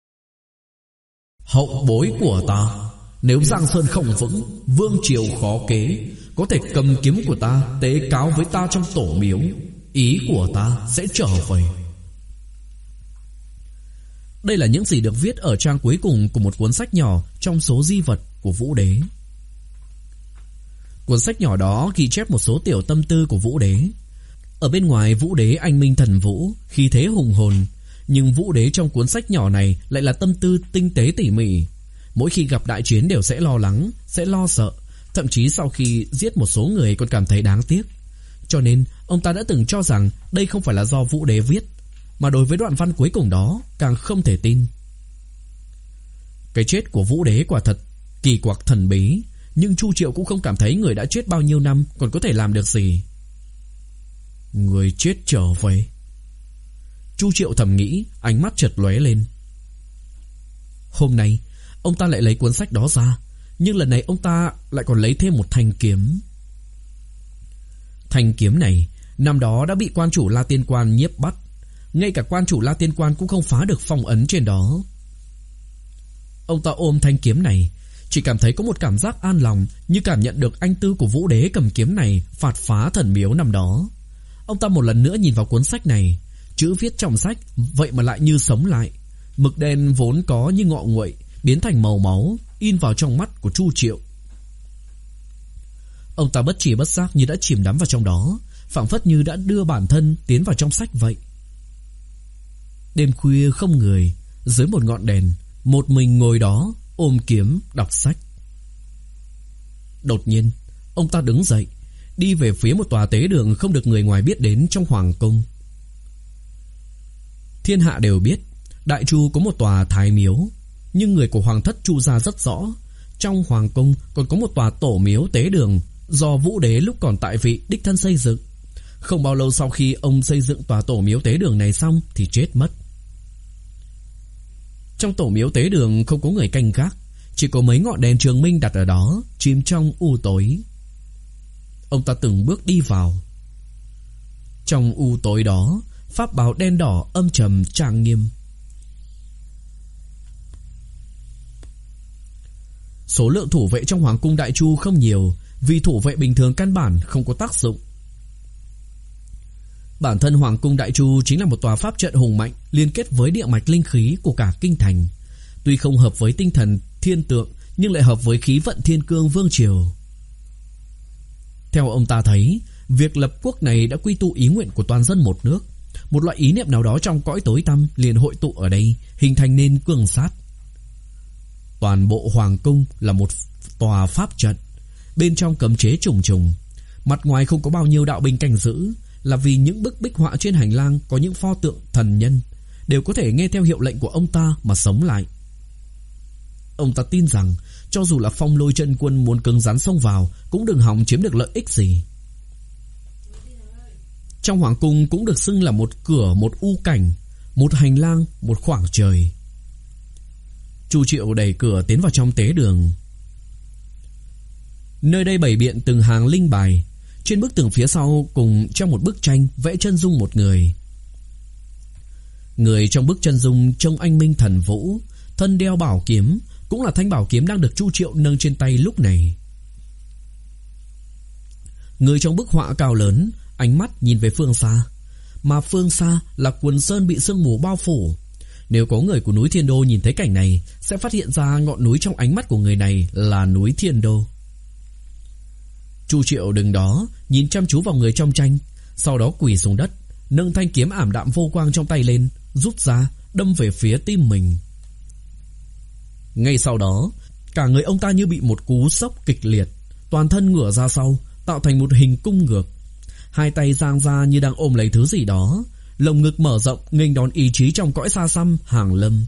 Hậu bối của ta, nếu Giang Sơn không vững, vương triều khó kế, có thể cầm kiếm của ta tế cáo với ta trong tổ miếu. Ý của ta sẽ trở về. Đây là những gì được viết ở trang cuối cùng của một cuốn sách nhỏ trong số di vật của Vũ Đế. Cuốn sách nhỏ đó ghi chép một số tiểu tâm tư của Vũ Đế. Ở bên ngoài Vũ Đế anh minh thần vũ, khí thế hùng hồn, nhưng Vũ Đế trong cuốn sách nhỏ này lại là tâm tư tinh tế tỉ mỉ. Mỗi khi gặp đại chiến đều sẽ lo lắng, sẽ lo sợ, thậm chí sau khi giết một số người còn cảm thấy đáng tiếc. Cho nên ông ta đã từng cho rằng đây không phải là do Vũ Đế viết, mà đối với đoạn văn cuối cùng đó càng không thể tin. Cái chết của Vũ Đế quả thật kỳ quặc thần bí, nhưng Chu Triệu cũng không cảm thấy người đã chết bao nhiêu năm còn có thể làm được gì. Người chết trở về. Chu Triệu thầm nghĩ, ánh mắt chợt lóe lên. Hôm nay ông ta lại lấy cuốn sách đó ra, nhưng lần này ông ta lại còn lấy thêm một thanh kiếm. Thanh kiếm này năm đó đã bị quan chủ La Tiên Quan nhiếp bắt. Ngay cả quan chủ La Tiên Quan cũng không phá được phong ấn trên đó. Ông ta ôm thanh kiếm này, chỉ cảm thấy có một cảm giác an lòng, như cảm nhận được anh tư của Vũ Đế cầm kiếm này phạt phá thần miếu năm đó. Ông ta một lần nữa nhìn vào cuốn sách này. Chữ viết trong sách vậy mà lại như sống lại. Mực đen vốn có như ngọ nguậy biến thành màu máu, in vào trong mắt của Chu Triệu. Ông ta bất chỉ bất giác như đã chìm đắm vào trong đó, phảng phất như đã đưa bản thân tiến vào trong sách vậy. Đêm khuya không người, dưới một ngọn đèn, một mình ngồi đó ôm kiếm đọc sách. Đột nhiên ông ta đứng dậy, đi về phía một tòa tế đường không được người ngoài biết đến trong hoàng cung. Thiên hạ đều biết Đại Chu có một tòa thái miếu, nhưng người của hoàng thất Chu gia rất rõ, trong hoàng cung còn có một tòa tổ miếu tế đường do Vũ Đế lúc còn tại vị đích thân xây dựng. Không bao lâu sau khi ông xây dựng tòa tổ miếu tế đường này xong thì chết mất. Trong tổ miếu tế đường không có người canh gác, chỉ có mấy ngọn đèn trường minh đặt ở đó, chìm trong u tối. Ông ta từng bước đi vào. Trong u tối đó, pháp bào đen đỏ âm trầm trang nghiêm. Số lượng thủ vệ trong Hoàng cung Đại Chu không nhiều, vì thủ vệ bình thường căn bản không có tác dụng. Bản thân Hoàng cung Đại Chu chính là một tòa pháp trận hùng mạnh liên kết với địa mạch linh khí của cả kinh thành. Tuy không hợp với tinh thần thiên tượng, nhưng lại hợp với khí vận thiên cương vương triều. Theo ông ta thấy, việc lập quốc này đã quy tụ ý nguyện của toàn dân một nước. Một loại ý niệm nào đó trong cõi tối tăm liền hội tụ ở đây, hình thành nên cương sát. Toàn bộ hoàng cung là một tòa pháp trận, bên trong cấm chế trùng trùng. Mặt ngoài không có bao nhiêu đạo binh canh giữ, là vì những bức bích họa trên hành lang có những pho tượng thần nhân, đều có thể nghe theo hiệu lệnh của ông ta mà sống lại. Ông ta tin rằng cho dù là Phong Lôi Chân Quân muốn cứng rắn xông vào cũng đừng hòng chiếm được lợi ích gì. Trong hoàng cung cũng được xưng là một cửa, một u cảnh, một hành lang, một khoảng trời. Chu Triệu đẩy cửa tiến vào trong tế đường. Nơi đây bày biện từng hàng linh bài. Trên bức tường phía sau cùng trong một bức tranh vẽ chân dung một người. Người trong bức chân dung trông anh minh thần vũ, thân đeo bảo kiếm, cũng là thanh bảo kiếm đang được Chu Triệu nâng trên tay lúc này. Người trong bức họa cao lớn, ánh mắt nhìn về phương xa, mà phương xa là quần sơn bị sương mù bao phủ. Nếu có người của núi Thiên Đô nhìn thấy cảnh này, sẽ phát hiện ra ngọn núi trong ánh mắt của người này là núi Thiên Đô. Chu Triệu đứng đó nhìn chăm chú vào người trong tranh, sau đó quỳ xuống đất, nâng thanh kiếm ảm đạm vô quang trong tay lên, rút ra đâm về phía tim mình. Ngay sau đó, cả người ông ta như bị một cú sốc kịch liệt, toàn thân ngửa ra sau, tạo thành một hình cung ngược. Hai tay giang ra như đang ôm lấy thứ gì đó, lồng ngực mở rộng nghênh đón ý chí trong cõi xa xăm hàng lâm.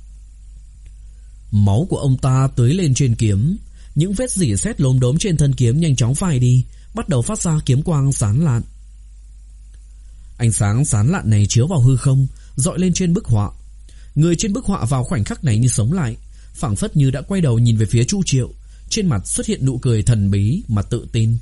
Máu của ông ta tưới lên trên kiếm, những vết rỉ sét lốm đốm trên thân kiếm nhanh chóng phai đi, bắt đầu phát ra kiếm quang sáng lạn. Ánh sáng sáng lạn này chiếu vào hư không, dọi lên trên bức họa. Người trên bức họa vào khoảnh khắc này như sống lại, phảng phất như đã quay đầu nhìn về phía Chu Triệu, trên mặt xuất hiện nụ cười thần bí mà tự tin.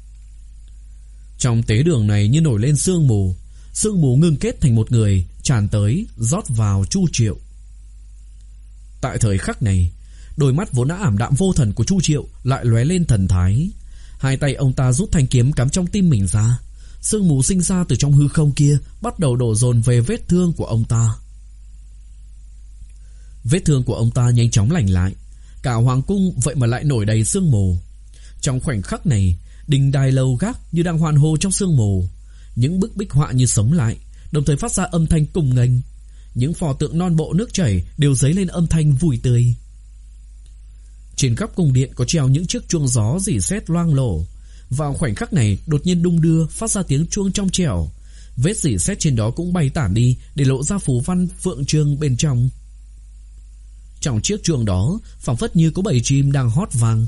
Trong tế đường này như nổi lên sương mù, sương mù ngưng kết thành một người tràn tới, rót vào Chu Triệu. Tại thời khắc này, đôi mắt vốn đã ảm đạm vô thần của Chu Triệu lại lóe lên thần thái. Hai tay ông ta rút thanh kiếm cắm trong tim mình ra. Sương mù sinh ra từ trong hư không kia bắt đầu đổ dồn về vết thương của ông ta. Vết thương của ông ta nhanh chóng lành lại. Cả hoàng cung vậy mà lại nổi đầy sương mù. Trong khoảnh khắc này, đình đài lầu gác như đang hoan hô trong sương mù. Những bức bích họa như sống lại, đồng thời phát ra âm thanh cùng nghênh. Những pho tượng non bộ nước chảy đều dấy lên âm thanh vui tươi. Trên góc cung điện có treo những chiếc chuông gió rỉ sét loang lổ. Vào khoảnh khắc này đột nhiên đung đưa, phát ra tiếng chuông trong trẻo. Vết rỉ sét trên đó cũng bay tản đi, để lộ ra phù văn phượng chương bên trong. Trong chiếc chuông đó phảng phất như có bầy chim đang hót vang.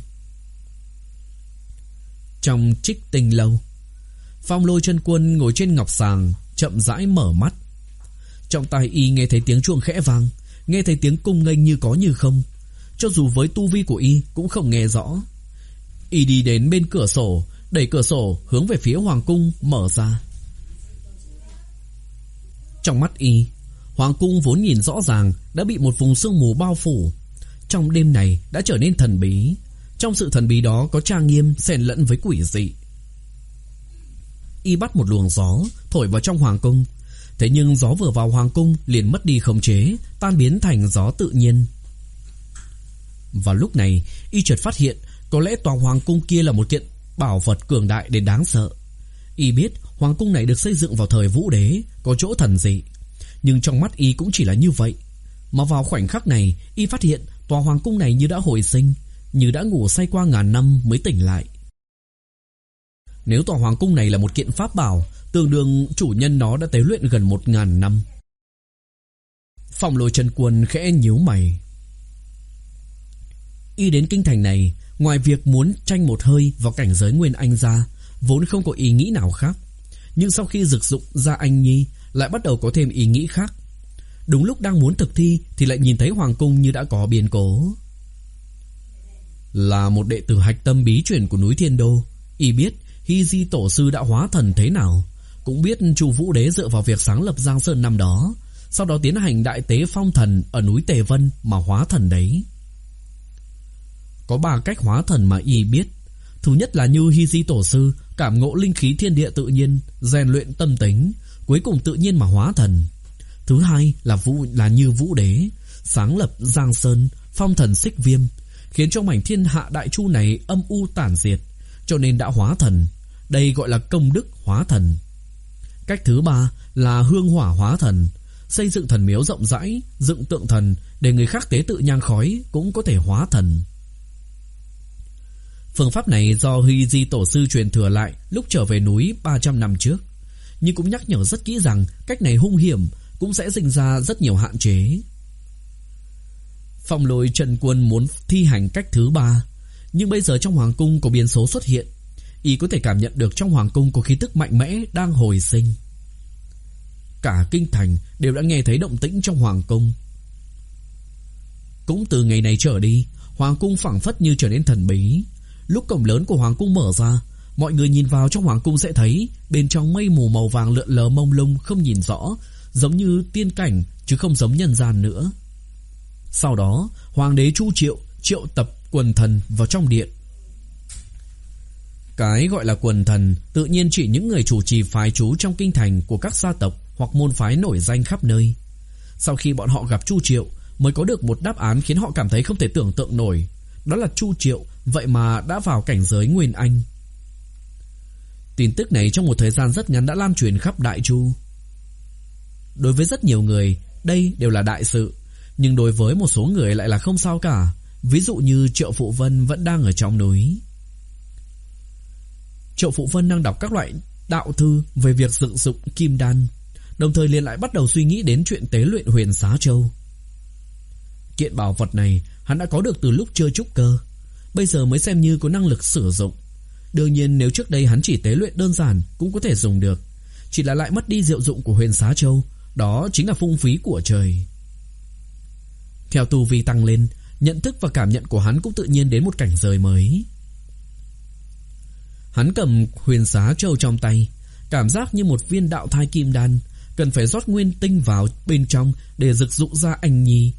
Trong Trích Tinh lâu, Phong Lôi Chân Quân ngồi trên ngọc sàng, chậm rãi mở mắt. Trong tai y nghe thấy tiếng chuông khẽ vang, nghe thấy tiếng cung nghênh như có như không. Cho dù với tu vi của y cũng không nghe rõ. Y đi đến bên cửa sổ, đẩy cửa sổ hướng về phía hoàng cung mở ra. Trong mắt y, hoàng cung vốn nhìn rõ ràng đã bị một vùng sương mù bao phủ. Trong đêm này đã trở nên thần bí. Trong sự thần bí đó có trang nghiêm xen lẫn với quỷ dị. Y bắt một luồng gió thổi vào trong hoàng cung. Thế nhưng gió vừa vào hoàng cung liền mất đi khống chế, tan biến thành gió tự nhiên. Vào lúc này, y chợt phát hiện có lẽ tòa hoàng cung kia là một kiện bảo vật cường đại đến đáng sợ. Y biết hoàng cung này được xây dựng vào thời Vũ Đế, có chỗ thần dị. Nhưng trong mắt y cũng chỉ là như vậy. Mà vào khoảnh khắc này, y phát hiện tòa hoàng cung này như đã hồi sinh, như đã ngủ say qua ngàn năm mới tỉnh lại. Nếu tòa hoàng cung này là một kiện pháp bảo, tương đương chủ nhân nó đã tế luyện gần một ngàn năm. Phong Lôi Chân Quân khẽ nhíu mày. Y đến kinh thành này, ngoài việc muốn tranh một hơi vào cảnh giới Nguyên Anh ra, vốn không có ý nghĩ nào khác. Nhưng sau khi dực dụng ra anh nhi, lại bắt đầu có thêm ý nghĩ khác. Đúng lúc đang muốn thực thi thì lại nhìn thấy hoàng cung như đã có biến cố. Là một đệ tử hạch tâm bí truyền của núi Thiên Đô, y biết Hy Di tổ sư đã hóa thần thế nào. cũng biết Chu Vũ Đế dựa vào việc sáng lập Giang Sơn năm đó, sau đó tiến hành đại tế phong thần ở núi Tề Vân mà hóa thần đấy. Có ba cách hóa thần mà y biết. Thứ nhất là như Hy Di Tổ sư, cảm ngộ linh khí thiên địa tự nhiên, rèn luyện tâm tính, cuối cùng tự nhiên mà hóa thần. Thứ hai là vũ là như Vũ Đế, sáng lập Giang Sơn, phong thần Xích Viêm, khiến cho mảnh thiên hạ đại chu này âm u tản diệt, cho nên đã hóa thần. Đây gọi là công đức hóa thần. Cách thứ ba là hương hỏa hóa thần, xây dựng thần miếu rộng rãi, dựng tượng thần để người khác tế tự nhang khói cũng có thể hóa thần. Phương pháp này do Hy Di Tổ sư truyền thừa lại lúc trở về núi ba trăm năm trước, nhưng cũng nhắc nhở rất kỹ rằng cách này hung hiểm, cũng sẽ sinh ra rất nhiều hạn chế. Phong Lôi Trần Quân muốn thi hành cách thứ ba, nhưng bây giờ trong hoàng cung có biến số xuất hiện. Y có thể cảm nhận được trong hoàng cung có khí tức mạnh mẽ đang hồi sinh. Cả kinh thành đều đã nghe thấy động tĩnh trong hoàng cung. Cũng từ ngày này trở đi, hoàng cung phảng phất như trở nên thần bí. Lúc cổng lớn của hoàng cung mở ra, mọi người nhìn vào trong hoàng cung sẽ thấy bên trong mây mù màu vàng lượn lờ mông lung không nhìn rõ, giống như tiên cảnh chứ không giống nhân gian nữa. Sau đó, hoàng đế Chu Triệu triệu tập quần thần vào trong điện. Cái gọi là quần thần tự nhiên chỉ những người chủ trì phái chú trong kinh thành của các gia tộc hoặc môn phái nổi danh khắp nơi. Sau khi bọn họ gặp Chu Triệu, mới có được một đáp án khiến họ cảm thấy không thể tưởng tượng nổi. Đó là Chu Triệu vậy mà đã vào cảnh giới Nguyên Anh. Tin tức này trong một thời gian rất ngắn đã lan truyền khắp Đại Chu. Đối với rất nhiều người, đây đều là đại sự, nhưng đối với một số người lại là không sao cả. Ví dụ như Triệu Phụ Vân vẫn đang ở trong núi. Triệu Phụ Vân đang đọc các loại đạo thư về việc dựng dụng kim đan, đồng thời liền lại bắt đầu suy nghĩ đến chuyện tế luyện Huyền Xá Châu. Kiện bảo vật này hắn đã có được từ lúc chưa trúc cơ, bây giờ mới xem như có năng lực sử dụng. Đương nhiên nếu trước đây hắn chỉ tế luyện đơn giản cũng có thể dùng được, chỉ là lại mất đi diệu dụng của Huyền Xá Châu, đó chính là phung phí của trời. Theo tu vi tăng lên, nhận thức và cảm nhận của hắn cũng tự nhiên đến một cảnh giới mới. Hắn cầm Huyền Xá Châu trong tay, cảm giác như một viên đạo thai kim đan, cần phải rót nguyên tinh vào bên trong để rực rụ ra anh nhi.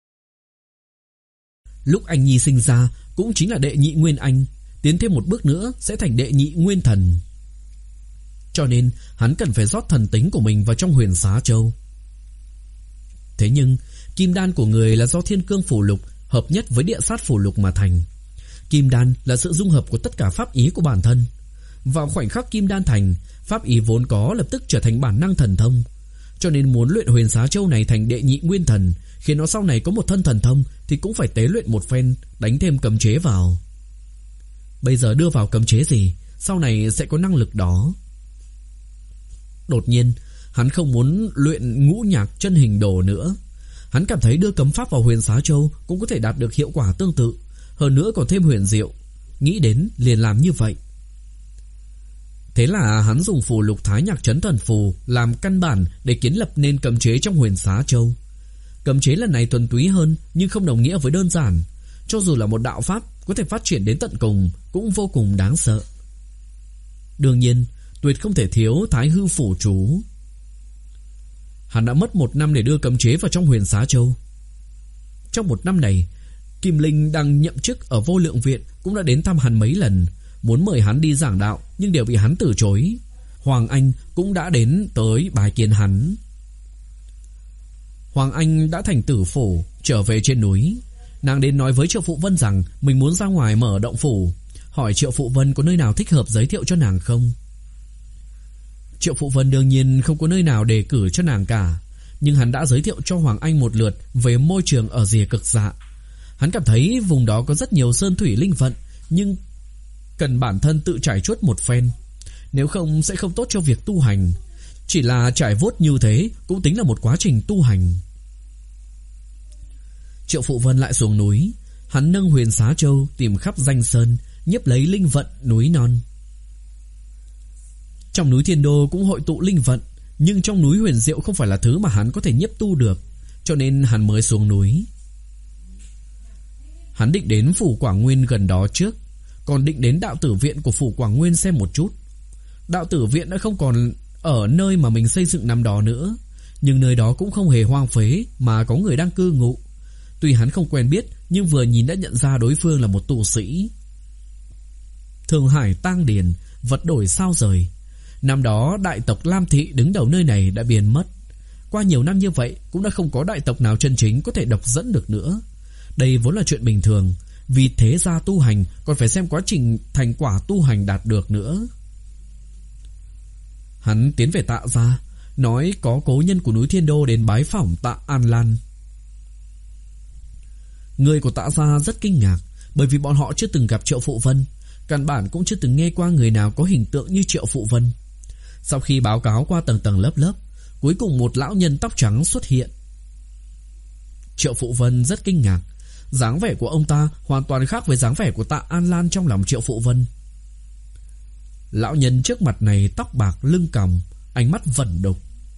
Lúc anh nhi sinh ra cũng chính là đệ nhị nguyên anh, tiến thêm một bước nữa sẽ thành đệ nhị nguyên thần. Cho nên hắn cần phải rót thần tính của mình vào trong Huyền Xá Châu. Thế nhưng kim đan của người là do Thiên Cương Phù Lục hợp nhất với Địa Sát Phù Lục mà thành. Kim đan là sự dung hợp của tất cả pháp ý của bản thân. Vào khoảnh khắc kim đan thành, pháp ý vốn có lập tức trở thành bản năng thần thông. Cho nên muốn luyện Huyền Xá Châu này thành đệ nhị nguyên thần, khiến nó sau này có một thân thần thông, thì cũng phải tế luyện một phen, đánh thêm cấm chế vào. Bây giờ đưa vào cấm chế gì, sau này sẽ có năng lực đó. Đột nhiên, hắn không muốn luyện Ngũ Nhạc Chân Hình Đồ nữa. Hắn cảm thấy đưa cấm pháp vào Huyền Xá Châu cũng có thể đạt được hiệu quả tương tự, hơn nữa còn thêm huyền diệu. Nghĩ đến liền làm như vậy. Thế là hắn dùng phù lục Thái Nhạc Chấn Thần Phù làm căn bản để kiến lập nên cấm chế trong Huyền Xá Châu. Cấm chế lần này thuần túy hơn, nhưng không đồng nghĩa với đơn giản. Cho dù là một đạo pháp có thể phát triển đến tận cùng, cũng vô cùng đáng sợ. Đương nhiên, tuyệt không thể thiếu Thái Hư Phủ Chú. Hắn đã mất một năm để đưa cấm chế vào trong Huyền Xá Châu. Trong một năm này, Kim Linh đang nhậm chức ở Vô Lượng Viện cũng đã đến thăm hắn mấy lần, muốn mời hắn đi giảng đạo nhưng đều bị hắn từ chối. Hoàng Anh cũng đã đến tới bái kiến hắn. Hoàng Anh đã thành tử phủ, trở về trên núi. Nàng đến nói với Triệu Phụ Vân rằng mình muốn ra ngoài mở động phủ, hỏi Triệu Phụ Vân có nơi nào thích hợp giới thiệu cho nàng không. Triệu Phụ Vân đương nhiên không có nơi nào đề cử cho nàng cả, nhưng hắn đã giới thiệu cho Hoàng Anh một lượt về môi trường ở Rìa Cực Dạ. Hắn cảm thấy vùng đó có rất nhiều sơn thủy linh vận, nhưng cần bản thân tự trải chuốt một phen, nếu không sẽ không tốt cho việc tu hành. Chỉ là trải vuốt như thế cũng tính là một quá trình tu hành. Triệu Phụ Vân lại xuống núi. Hắn nâng Huyền Xá Châu tìm khắp danh sơn, nhiếp lấy linh vận núi non. Trong núi Thiên Đô cũng hội tụ linh vận, nhưng trong núi huyền diệu không phải là thứ mà hắn có thể nhiếp tu được, cho nên hắn mới xuống núi. Hắn định đến phủ Quảng Nguyên gần đó trước, còn định đến đạo tử viện của phủ Quảng Nguyên xem một chút. Đạo tử viện đã không còn ở nơi mà mình xây dựng năm đó nữa. Nhưng nơi đó cũng không hề hoang phế, mà có người đang cư ngụ. Tuy hắn không quen biết, nhưng vừa nhìn đã nhận ra đối phương là một tu sĩ. Thượng Hải tang điền, vật đổi sao rời. Năm đó đại tộc Lam Thị đứng đầu nơi này đã biến mất. Qua nhiều năm như vậy cũng đã không có đại tộc nào chân chính có thể độc dẫn được nữa. Đây vốn là chuyện bình thường, vì thế gia tu hành còn phải xem quá trình thành quả tu hành đạt được nữa. Hắn tiến về Tạ gia, nói có cố nhân của núi Thiên Đô đến bái phỏng Tạ An Lan. Người của Tạ gia rất kinh ngạc, bởi vì bọn họ chưa từng gặp Triệu Phụ Vân, căn bản cũng chưa từng nghe qua người nào có hình tượng như Triệu Phụ Vân. Sau khi báo cáo qua tầng tầng lớp lớp, cuối cùng một lão nhân tóc trắng xuất hiện. Triệu Phụ Vân rất kinh ngạc, dáng vẻ của ông ta hoàn toàn khác với dáng vẻ của Tạ An Lan trong lòng Triệu Phụ Vân. Lão nhân trước mặt này tóc bạc lưng còng, ánh mắt vẩn đục.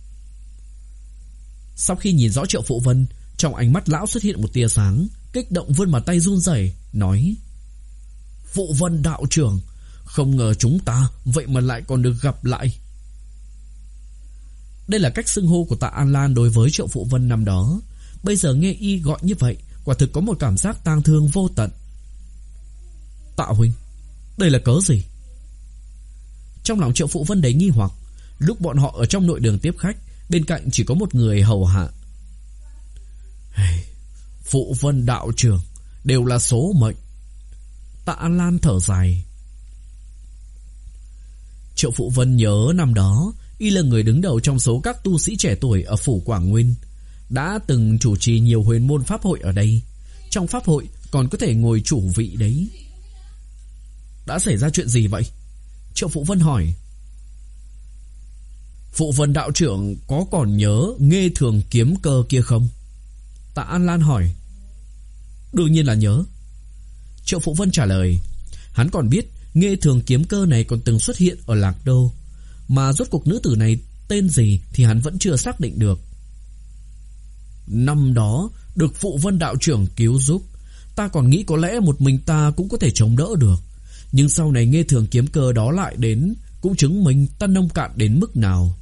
Sau khi nhìn rõ Triệu Phụ Vân, trong ánh mắt lão xuất hiện một tia sáng, kích động vươn bàn tay run rẩy nói: Phụ Vân đạo trưởng, không ngờ chúng ta vậy mà lại còn được gặp lại. Đây là cách xưng hô của Tạ An Lan đối với Triệu Phụ Vân năm đó. Bây giờ nghe y gọi như vậy, quả thực có một cảm giác tang thương vô tận. Tạ huynh, đây là cớ gì? Trong lòng Triệu Phụ Vân đầy nghi hoặc. Lúc bọn họ ở trong nội đường tiếp khách, bên cạnh chỉ có một người hầu hạ. Hey, Phụ Vân đạo trưởng, đều là số mệnh. Tạ An Lan thở dài. Triệu Phụ Vân nhớ năm đó y là người đứng đầu trong số các tu sĩ trẻ tuổi ở phủ Quảng Nguyên, đã từng chủ trì nhiều huyền môn pháp hội ở đây. Trong pháp hội còn có thể ngồi chủ vị đấy. Đã xảy ra chuyện gì vậy? Triệu Phụ Vân hỏi. Phụ Vân đạo trưởng có còn nhớ Nghê Thường kiếm cơ kia không? Tạ An Lan hỏi. Đương nhiên là nhớ. Triệu Phụ Vân trả lời. Hắn còn biết Nghê Thường kiếm cơ này còn từng xuất hiện ở Lạc Đô, mà rốt cuộc nữ tử này tên gì thì hắn vẫn chưa xác định được. Năm đó được Phụ Vân đạo trưởng cứu giúp, ta còn nghĩ có lẽ một mình ta cũng có thể chống đỡ được. Nhưng sau này Nghê Thường kiếm cơ đó lại đến, cũng chứng minh ta nông cạn đến mức nào.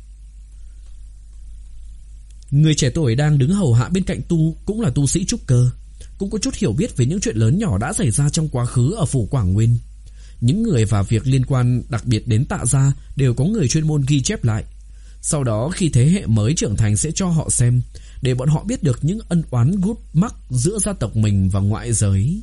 Người trẻ tuổi đang đứng hầu hạ bên cạnh tu cũng là tu sĩ trúc cơ, cũng có chút hiểu biết về những chuyện lớn nhỏ đã xảy ra trong quá khứ ở phủ Quảng Nguyên. Những người và việc liên quan đặc biệt đến Tạ gia đều có người chuyên môn ghi chép lại. Sau đó khi thế hệ mới trưởng thành sẽ cho họ xem, để bọn họ biết được những ân oán gút mắc giữa gia tộc mình và ngoại giới.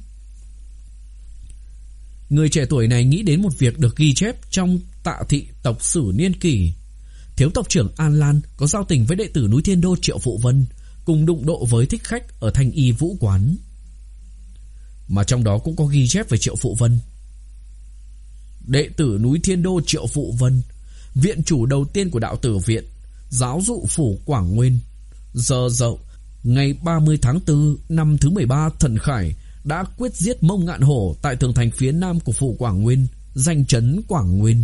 Người trẻ tuổi này nghĩ đến một việc được ghi chép trong Tạ thị tộc sử niên kỷ. Thiếu tộc trưởng An Lan có giao tình với đệ tử núi Thiên Đô Triệu Phụ Vân, cùng đụng độ với thích khách ở Thanh Y Vũ Quán. Mà trong đó cũng có ghi chép về Triệu Phụ Vân. Đệ tử núi Thiên Đô Triệu Phụ Vân, viện chủ đầu tiên của đạo tử viện, giáo dụ phủ Quảng Nguyên. Giờ dậu, ngày ba mươi tháng tư năm thứ mười ba Thần Khải, đã quyết giết Mông Ngạn Hổ tại tường thành phía nam của phủ Quảng Nguyên, danh chấn Quảng Nguyên.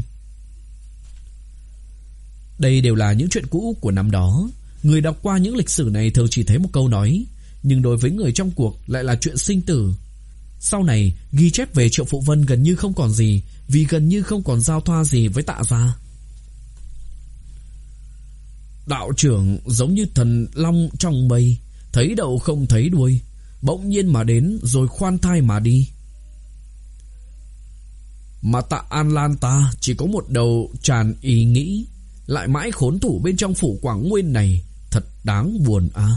Đây đều là những chuyện cũ của năm đó. Người đọc qua những lịch sử này thường chỉ thấy một câu nói, nhưng đối với người trong cuộc lại là chuyện sinh tử. Sau này ghi chép về Triệu Phụ Vân gần như không còn gì, vì gần như không còn giao thoa gì với Tạ gia. Đạo trưởng giống như thần long trong mây, thấy đầu không thấy đuôi, bỗng nhiên mà đến rồi khoan thai mà đi. Mà Tạ An Lan ta chỉ có một đầu tràn ý nghĩ, lại mãi khốn thủ bên trong phủ Quảng Nguyên này, thật đáng buồn à.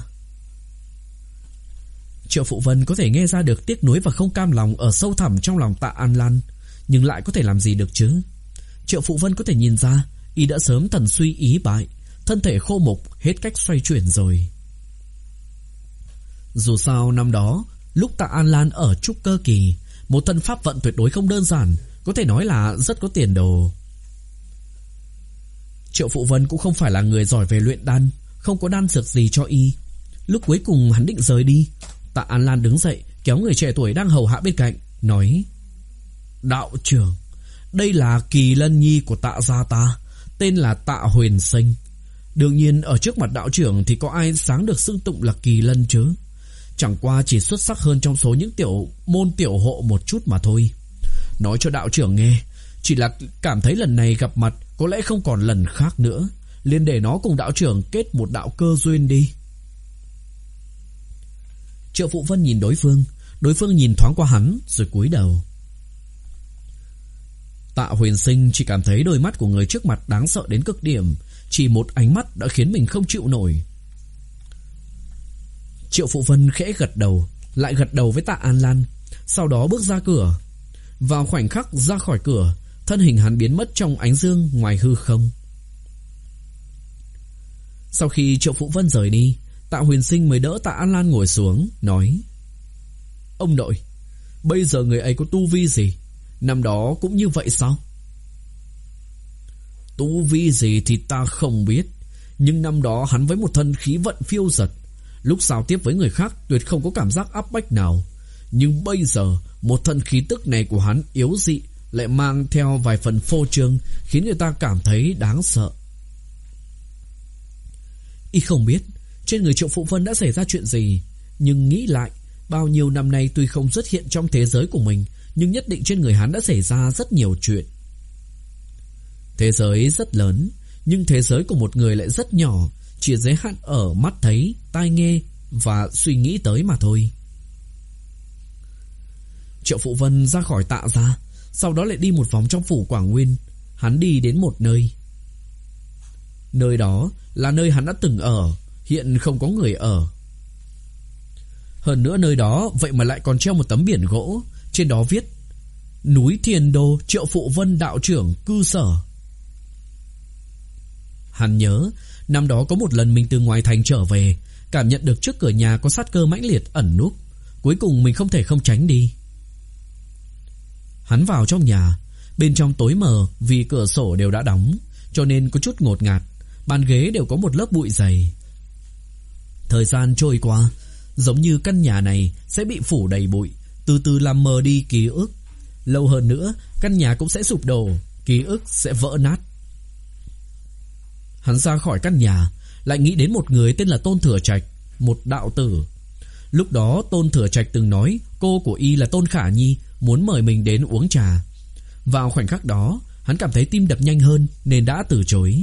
Triệu Phụ Vân có thể nghe ra được tiếc nuối và không cam lòng ở sâu thẳm trong lòng Tạ An Lan, nhưng lại có thể làm gì được chứ? Triệu Phụ Vân có thể nhìn ra y đã sớm thần suy ý bại, thân thể khô mục, hết cách xoay chuyển rồi. Dù sao năm đó, lúc Tạ An Lan ở trúc cơ kỳ, một thân pháp vận tuyệt đối không đơn giản, có thể nói là rất có tiền đồ. Triệu Phụ Vân cũng không phải là người giỏi về luyện đan, không có đan dược gì cho y. Lúc cuối cùng hắn định rời đi, Tạ An Lan đứng dậy, kéo người trẻ tuổi đang hầu hạ bên cạnh, nói: Đạo trưởng, đây là kỳ lân nhi của Tạ gia ta, tên là Tạ Huyền Sinh. Đương nhiên ở trước mặt đạo trưởng thì có ai sáng được xưng tụng là kỳ lân chứ? Chẳng qua chỉ xuất sắc hơn trong số những tiểu môn tiểu hộ một chút mà thôi. Nói cho đạo trưởng nghe, chỉ là cảm thấy lần này gặp mặt có lẽ không còn lần khác nữa. liền để nó cùng đạo trưởng kết một đạo cơ duyên đi. Triệu Phụ Vân nhìn đối phương, đối phương nhìn thoáng qua hắn rồi cúi đầu. Tạ Huyền Sinh chỉ cảm thấy đôi mắt của người trước mặt đáng sợ đến cực điểm, chỉ một ánh mắt đã khiến mình không chịu nổi. Triệu Phụ Vân khẽ gật đầu, lại gật đầu với Tạ An Lan, sau đó bước ra cửa. Vào khoảnh khắc ra khỏi cửa, thân hình hắn biến mất trong ánh dương ngoài hư không. Sau khi Triệu Phụ Vân rời đi, Tạ Huyền Sinh mới đỡ Tạ An Lan ngồi xuống, nói: Ông nội, bây giờ người ấy có tu vi gì? Năm đó cũng như vậy sao? Tu vi gì thì ta không biết, nhưng năm đó hắn với một thân khí vận phiêu dật, lúc giao tiếp với người khác tuyệt không có cảm giác áp bách nào. Nhưng bây giờ một thân khí tức này của hắn yếu dị, lại mang theo vài phần phô trương, khiến người ta cảm thấy đáng sợ. Y không biết trên người Triệu Phụ Vân đã xảy ra chuyện gì, nhưng nghĩ lại, bao nhiêu năm nay tuy không xuất hiện trong thế giới của mình, nhưng nhất định trên người hắn đã xảy ra rất nhiều chuyện. Thế giới rất lớn, nhưng thế giới của một người lại rất nhỏ, chỉ giới hạn ở mắt thấy, tai nghe và suy nghĩ tới mà thôi. Triệu Phụ Vân ra khỏi Tạ gia, sau đó lại đi một vòng trong phủ Quảng Nguyên. Hắn đi đến một nơi. Nơi đó là nơi hắn đã từng ở, hiện không có người ở. Hơn nữa nơi đó vậy mà lại còn treo một tấm biển gỗ, trên đó viết: Núi Thiền Đô, Triệu Phụ Vân đạo trưởng cư sở. Hắn nhớ năm đó có một lần mình từ ngoài thành trở về, cảm nhận được trước cửa nhà có sát cơ mãnh liệt ẩn núp, cuối cùng mình không thể không tránh đi. Hắn vào trong nhà, bên trong tối mờ vì cửa sổ đều đã đóng, cho nên có chút ngột ngạt, bàn ghế đều có một lớp bụi dày. Thời gian trôi qua, giống như căn nhà này sẽ bị phủ đầy bụi, từ từ làm mờ đi ký ức. Lâu hơn nữa, căn nhà cũng sẽ sụp đổ, ký ức sẽ vỡ nát. Hắn ra khỏi căn nhà, lại nghĩ đến một người tên là Tôn Thừa Trạch, một đạo tử. Lúc đó Tôn Thừa Trạch từng nói cô của y là Tôn Khả Nhi muốn mời mình đến uống trà. Vào khoảnh khắc đó, hắn cảm thấy tim đập nhanh hơn nên đã từ chối.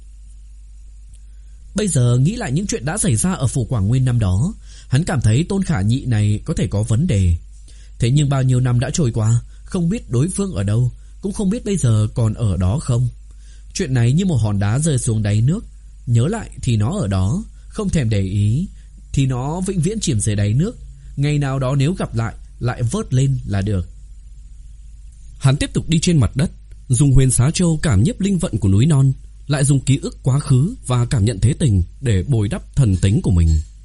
Bây giờ nghĩ lại những chuyện đã xảy ra ở phủ Quảng Nguyên năm đó, hắn cảm thấy Tôn Khả Nhị này có thể có vấn đề. Thế nhưng bao nhiêu năm đã trôi qua, không biết đối phương ở đâu, cũng không biết bây giờ còn ở đó không. Chuyện này như một hòn đá rơi xuống đáy nước, nhớ lại thì nó ở đó, không thèm để ý thì nó vĩnh viễn chìm dưới đáy nước. Ngày nào đó nếu gặp lại, lại vớt lên là được. Hắn tiếp tục đi trên mặt đất, dùng huyền xá châu cảm nhiếp linh vận của núi non, lại dùng ký ức quá khứ và cảm nhận thế tình để bồi đắp thần tính của mình.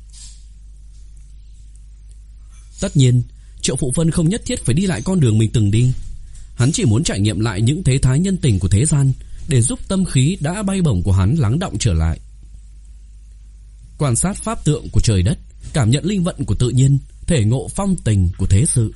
Tất nhiên, Triệu Phụ Vân không nhất thiết phải đi lại con đường mình từng đi. Hắn chỉ muốn trải nghiệm lại những thế thái nhân tình của thế gian, để giúp tâm khí đã bay bổng của hắn lắng đọng trở lại. Quan sát pháp tượng của trời đất, cảm nhận linh vận của tự nhiên, thể ngộ phong tình của thế sự.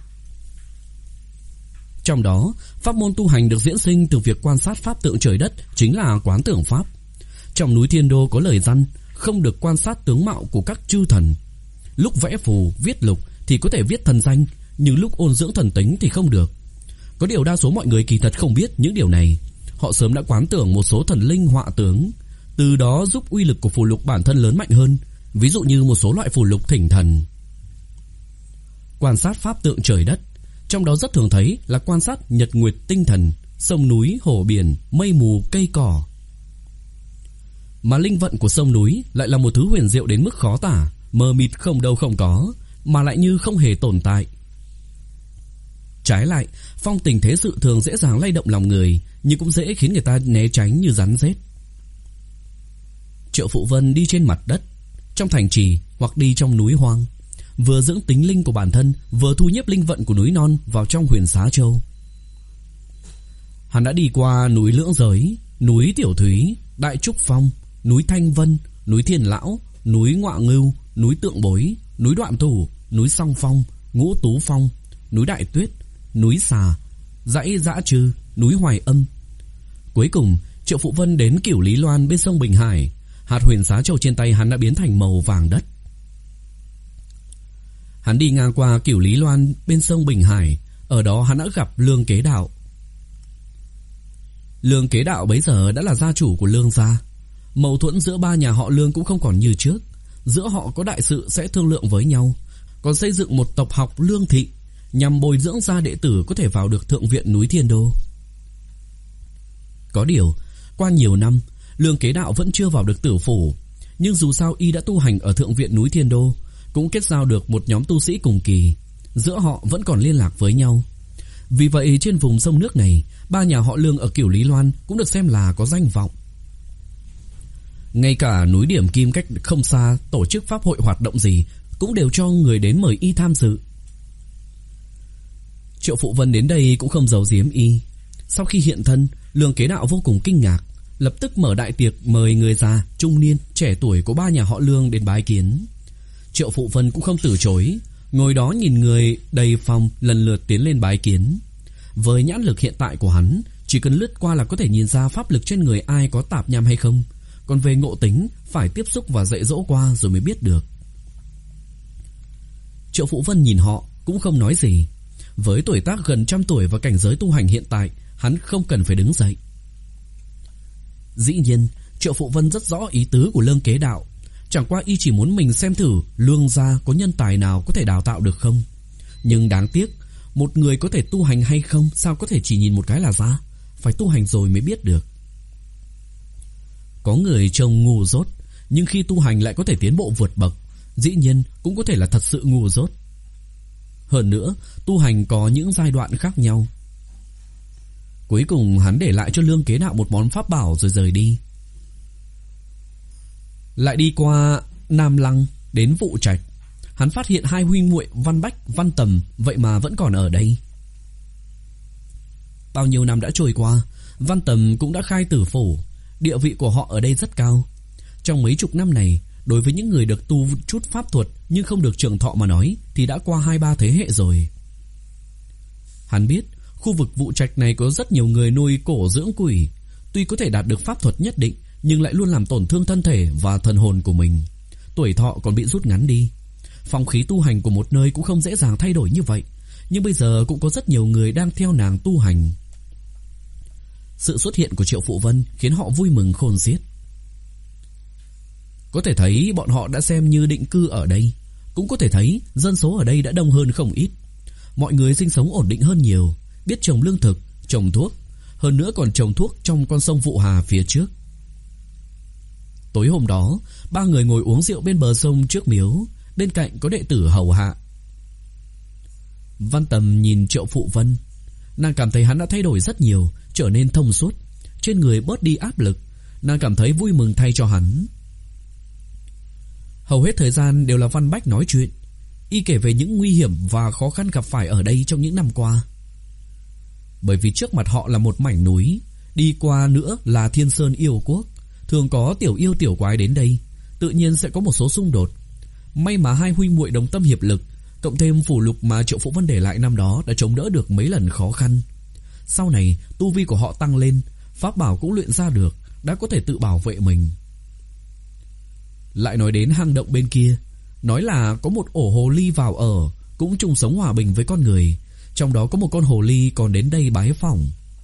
Trong đó, pháp môn tu hành được diễn sinh từ việc quan sát pháp tượng trời đất chính là quán tưởng pháp. Trong núi Thiên Đô có lời răn không được quan sát tướng mạo của các chư thần. Lúc vẽ phù, viết lục thì có thể viết thần danh, nhưng lúc ôn dưỡng thần tính thì không được. Có điều đa số mọi người kỳ thật không biết những điều này. Họ sớm đã quán tưởng một số thần linh họa tướng, từ đó giúp uy lực của phù lục bản thân lớn mạnh hơn. Ví dụ như một số loại phù lục thỉnh thần. Quan sát pháp tượng trời đất, trong đó rất thường thấy là quan sát nhật nguyệt tinh thần, sông núi, hồ biển, mây mù, cây cỏ. Mà linh vận của sông núi lại là một thứ huyền diệu đến mức khó tả, mờ mịt không đâu không có, mà lại như không hề tồn tại. Trái lại, phong tình thế sự thường dễ dàng lay động lòng người, nhưng cũng dễ khiến người ta né tránh như rắn rết. Triệu Phụ Vân đi trên mặt đất, trong thành trì hoặc đi trong núi hoang, vừa dưỡng tính linh của bản thân, vừa thu nhiếp linh vận của núi non vào trong huyền xá châu. Hắn đã đi qua núi Lưỡng Giới, núi Tiểu Thúy, Đại Trúc Phong, núi Thanh Vân, núi Thiên Lão, núi Ngọa Ngưu, núi Tượng Bối, núi Đoạn Thủ, núi Song Phong, Ngũ Tú Phong, núi Đại Tuyết, núi Xà, dãy Dã Trư, núi Hoài Âm. Cuối cùng, Triệu Phụ Vân đến Cửu Lý Loan bên sông Bình Hải. Hạt huyền xá châu trên tay hắn đã biến thành màu vàng đất. Hắn đi ngang qua Cửu Lý Loan bên sông Bình Hải, ở đó hắn đã gặp Lương Kế Đạo. Lương Kế Đạo bấy giờ đã là gia chủ của Lương gia. Mâu thuẫn giữa ba nhà họ Lương cũng không còn như trước. Giữa họ có đại sự sẽ thương lượng với nhau, còn xây dựng một tộc học Lương thị nhằm bồi dưỡng ra đệ tử có thể vào được thượng viện núi Thiên Đô. Có điều, qua nhiều năm, Lương Kế Đạo vẫn chưa vào được tử phủ, nhưng dù sao y đã tu hành ở thượng viện núi Thiên Đô, cũng kết giao được một nhóm tu sĩ cùng kỳ, giữa họ vẫn còn liên lạc với nhau. Vì vậy trên vùng sông nước này, ba nhà họ Lương ở Cửu Lý Loan cũng được xem là có danh vọng. Ngay cả núi Điểm Kim cách không xa tổ chức pháp hội hoạt động gì cũng đều cho người đến mời y tham dự. Triệu Phụ Vân đến đây cũng không giấu giếm y. Sau khi hiện thân, Lương Kế Đạo vô cùng kinh ngạc, lập tức mở đại tiệc mời người già, trung niên, trẻ tuổi của ba nhà họ Lương đến bái kiến. Triệu Phụ Vân cũng không từ chối, ngồi đó nhìn người đầy phòng lần lượt tiến lên bái kiến. Với nhãn lực hiện tại của hắn, chỉ cần lướt qua là có thể nhìn ra pháp lực trên người ai có tạp nham hay không. Còn về ngộ tính, phải tiếp xúc và dạy dỗ qua rồi mới biết được. Triệu Phụ Vân nhìn họ cũng không nói gì. Với tuổi tác gần trăm tuổi và cảnh giới tu hành hiện tại, hắn không cần phải đứng dậy. Dĩ nhiên, Triệu Phụ Vân rất rõ ý tứ của Lương Kế Đạo. Chẳng qua y chỉ muốn mình xem thử Lương gia có nhân tài nào có thể đào tạo được không. Nhưng đáng tiếc, một người có thể tu hành hay không sao có thể chỉ nhìn một cái là ra. Phải tu hành rồi mới biết được. Có người trông ngu dốt, nhưng khi tu hành lại có thể tiến bộ vượt bậc. Dĩ nhiên cũng có thể là thật sự ngu dốt. Hơn nữa, tu hành có những giai đoạn khác nhau. Cuối cùng hắn để lại cho Lương Kế Đạo một món pháp bảo rồi rời đi. Lại đi qua Nam Lăng đến Vụ Trạch, hắn phát hiện hai huynh muội Văn Bách, Văn Tầm vậy mà vẫn còn ở đây. Bao nhiêu năm đã trôi qua, Văn Tầm cũng đã khai tử phủ, địa vị của họ ở đây rất cao. Trong mấy chục năm này, đối với những người được tu chút pháp thuật nhưng không được trường thọ mà nói, thì đã qua hai ba thế hệ rồi. Hắn biết khu vực Vụ Trạch này có rất nhiều người nuôi cổ dưỡng quỷ, tuy có thể đạt được pháp thuật nhất định nhưng lại luôn làm tổn thương thân thể và thần hồn của mình. Tuổi thọ còn bị rút ngắn đi. Phong khí tu hành của một nơi cũng không dễ dàng thay đổi như vậy, nhưng bây giờ cũng có rất nhiều người đang theo nàng tu hành. Sự xuất hiện của Triệu Phụ Vân khiến họ vui mừng khôn xiết. Có thể thấy bọn họ đã xem như định cư ở đây, cũng có thể thấy dân số ở đây đã đông hơn không ít. Mọi người sinh sống ổn định hơn nhiều, biết trồng lương thực, trồng thuốc, hơn nữa còn trồng thuốc trong con sông Vụ Hà phía trước. Tối hôm đó, ba người ngồi uống rượu bên bờ sông trước miếu, bên cạnh có đệ tử hầu hạ. Văn Tầm nhìn Triệu Phụ Vân, nàng cảm thấy hắn đã thay đổi rất nhiều, trở nên thông suốt, trên người bớt đi áp lực, nàng cảm thấy vui mừng thay cho hắn. Hầu hết thời gian đều là Văn Bách nói chuyện, y kể về những nguy hiểm và khó khăn gặp phải ở đây trong những năm qua. Bởi vì trước mặt họ là một mảnh núi, đi qua nữa là Thiên Sơn Yêu Quốc, thường có tiểu yêu tiểu quái đến đây, tự nhiên sẽ có một số xung đột. May mà hai huynh muội đồng tâm hiệp lực, cộng thêm phù lục mà Triệu Phụ Vân để lại năm đó đã chống đỡ được mấy lần khó khăn. Sau này tu vi của họ tăng lên, pháp bảo cũng luyện ra được, đã có thể tự bảo vệ mình. Lại nói đến hang động bên kia, nói là có một ổ hồ ly vào ở, cũng chung sống hòa bình với con người. Trong đó có một con hồ ly còn đến đây bái phỏng.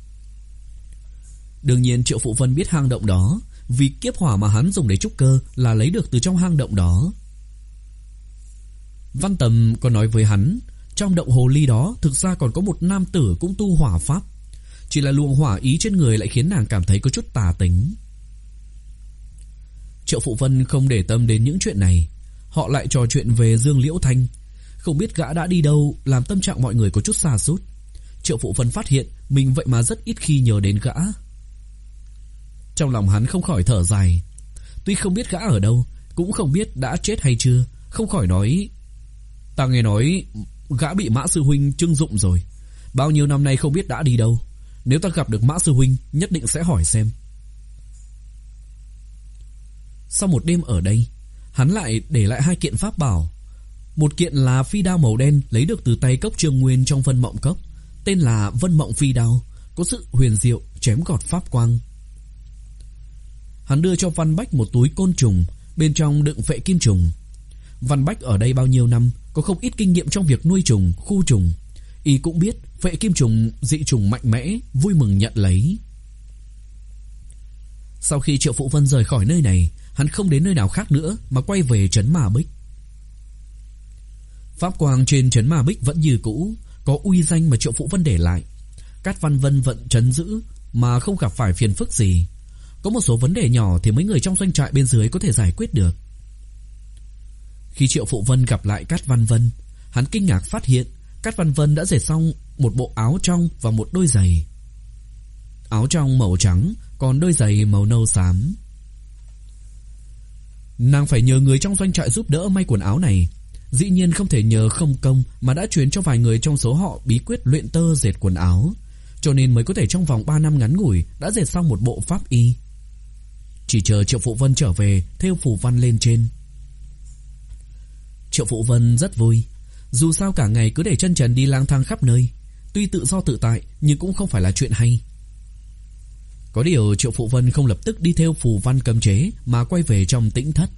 Đương nhiên Triệu Phụ Vân biết hang động đó, vì kiếp hỏa mà hắn dùng để trúc cơ là lấy được từ trong hang động đó. Văn Tầm còn nói với hắn, trong động hồ ly đó thực ra còn có một nam tử cũng tu hỏa pháp, chỉ là luồng hỏa ý trên người lại khiến nàng cảm thấy có chút tà tính. Triệu Phụ Vân không để tâm đến những chuyện này. Họ lại trò chuyện về Dương Liễu Thanh, không biết gã đã đi đâu, làm tâm trạng mọi người có chút sa sút. Triệu Phụ Vân phát hiện mình vậy mà rất ít khi nhớ đến gã. Trong lòng hắn không khỏi thở dài. Tuy không biết gã ở đâu, cũng không biết đã chết hay chưa, không khỏi nói: ta nghe nói gã bị Mã sư huynh trưng dụng rồi, bao nhiêu năm nay không biết đã đi đâu. Nếu ta gặp được Mã sư huynh, nhất định sẽ hỏi xem. Sau một đêm ở đây, hắn lại để lại hai kiện pháp bảo. Một kiện là phi đao màu đen lấy được từ tay Cốc Trương Nguyên trong Vân Mộng Cốc, tên là Vân Mộng Phi Đao, có sự huyền diệu chém gọt pháp quang. Hắn đưa cho Văn Bách một túi côn trùng, bên trong đựng phệ kim trùng. Văn Bách ở đây bao nhiêu năm, có không ít kinh nghiệm trong việc nuôi trùng, khu trùng. Y cũng biết phệ kim trùng dị trùng mạnh mẽ, vui mừng nhận lấy. Sau khi Triệu Phụ Vân rời khỏi nơi này, hắn không đến nơi nào khác nữa mà quay về trấn Ma Bích. Pháp quang trên trấn Ma Bích vẫn như cũ, có uy danh mà Triệu Phụ Vân để lại. Cát Văn Vân vẫn trấn giữ mà không gặp phải phiền phức gì. Có một số vấn đề nhỏ thì mấy người trong doanh trại bên dưới có thể giải quyết được. Khi Triệu Phụ Vân gặp lại Cát Văn Vân, hắn kinh ngạc phát hiện Cát Văn Vân đã dệt xong một bộ áo trong và một đôi giày. Áo trong màu trắng, còn đôi giày màu nâu xám. Nàng phải nhờ người trong doanh trại giúp đỡ may quần áo này. Dĩ nhiên không thể nhờ không công, mà đã truyền cho vài người trong số họ bí quyết luyện tơ dệt quần áo, cho nên mới có thể trong vòng ba năm ngắn ngủi đã dệt xong một bộ pháp y. Chỉ chờ Triệu Phụ Vân trở về thêu phù văn lên trên. Triệu Phụ Vân rất vui. Dù sao cả ngày cứ để chân trần đi lang thang khắp nơi, tuy tự do tự tại nhưng cũng không phải là chuyện hay. Có điều Triệu Phụ Vân không lập tức đi thêu phù văn cấm chế, mà quay về trong tĩnh thất.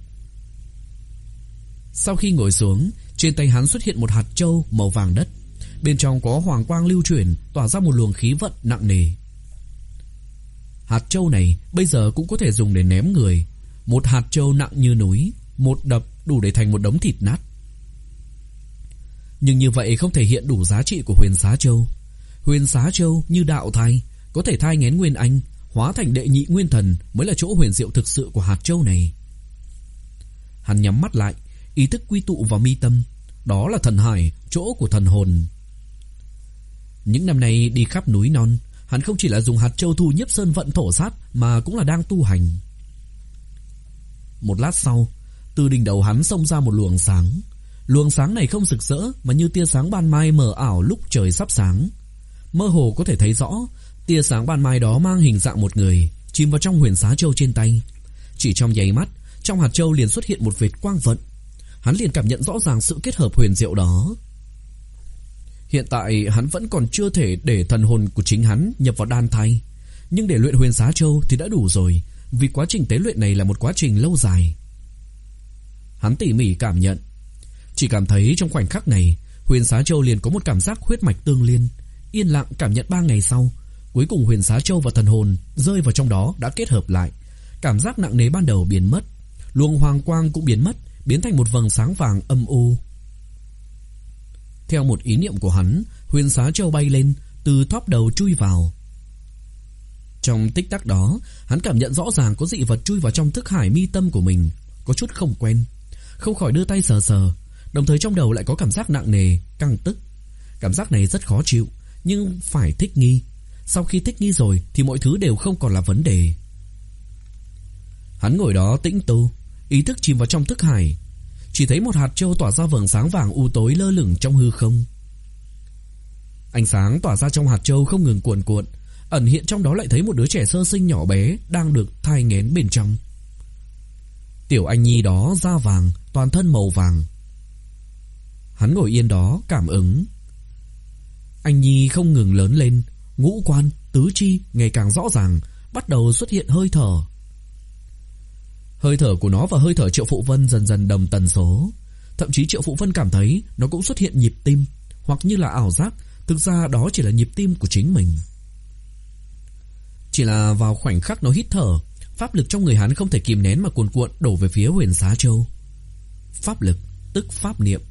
Sau khi ngồi xuống, trên tay hắn xuất hiện một hạt châu màu vàng đất. Bên trong có hoàng quang lưu chuyển, tỏa ra một luồng khí vận nặng nề. Hạt châu này bây giờ cũng có thể dùng để ném người. Một hạt châu nặng như núi, một đập đủ để thành một đống thịt nát. Nhưng như vậy không thể hiện đủ giá trị của Huyền Xá Châu. Huyền Xá Châu như đạo thai, có thể thai nghén nguyên anh, hóa thành đệ nhị nguyên thần, mới là chỗ huyền diệu thực sự của hạt châu này. Hắn nhắm mắt lại, ý thức quy tụ vào mi tâm. Đó là thần hải, chỗ của thần hồn. Những năm nay đi khắp núi non, hắn không chỉ là dùng hạt châu thu nhiếp sơn vận thổ sát, mà cũng là đang tu hành. Một lát sau, từ đỉnh đầu hắn xông ra một luồng sáng. Luồng sáng này không rực rỡ, mà như tia sáng ban mai mờ ảo lúc trời sắp sáng. Mơ hồ có thể thấy rõ, tia sáng ban mai đó mang hình dạng một người chìm vào trong huyền xá châu trên tay. Chỉ trong nháy mắt, trong hạt châu liền xuất hiện một vệt quang vận. Hắn liền cảm nhận rõ ràng sự kết hợp huyền diệu đó. Hiện tại hắn vẫn còn chưa thể để thần hồn của chính hắn nhập vào đan thai, nhưng để luyện huyền xá châu thì đã đủ rồi, vì quá trình tế luyện này là một quá trình lâu dài. Hắn tỉ mỉ cảm nhận, chỉ cảm thấy trong khoảnh khắc này, huyền xá châu liền có một cảm giác huyết mạch tương liên. Yên lặng cảm nhận ba ngày sau, cuối cùng huyền xá châu và thần hồn rơi vào trong đó đã kết hợp lại. Cảm giác nặng nề ban đầu biến mất, luồng hoàng quang cũng biến mất, biến thành một vầng sáng vàng âm u. Theo một ý niệm của hắn, huyền xá châu bay lên, từ thóp đầu chui vào. Trong tích tắc đó, hắn cảm nhận rõ ràng có dị vật chui vào trong thức hải mi tâm của mình, có chút không quen, không khỏi đưa tay sờ sờ, đồng thời trong đầu lại có cảm giác nặng nề, căng tức. Cảm giác này rất khó chịu, nhưng phải thích nghi. Sau khi thích nghi rồi thì mọi thứ đều không còn là vấn đề. Hắn ngồi đó tĩnh tu, ý thức chìm vào trong thức hải. Chỉ thấy một hạt châu tỏa ra vầng sáng vàng u tối lơ lửng trong hư không. Ánh sáng tỏa ra trong hạt châu không ngừng cuồn cuộn, ẩn hiện trong đó lại thấy một đứa trẻ sơ sinh nhỏ bé đang được thai nghén bên trong. Tiểu anh nhi đó da vàng, toàn thân màu vàng. Hắn ngồi yên đó cảm ứng. Anh nhi không ngừng lớn lên, ngũ quan, tứ chi ngày càng rõ ràng, bắt đầu xuất hiện hơi thở. Hơi thở của nó và hơi thở Triệu Phụ Vân dần dần đồng tần số. Thậm chí Triệu Phụ Vân cảm thấy nó cũng xuất hiện nhịp tim, hoặc như là ảo giác, thực ra đó chỉ là nhịp tim của chính mình. Chỉ là vào khoảnh khắc nó hít thở, pháp lực trong người hắn không thể kìm nén mà cuồn cuộn đổ về phía huyền xá châu. Pháp lực tức pháp niệm.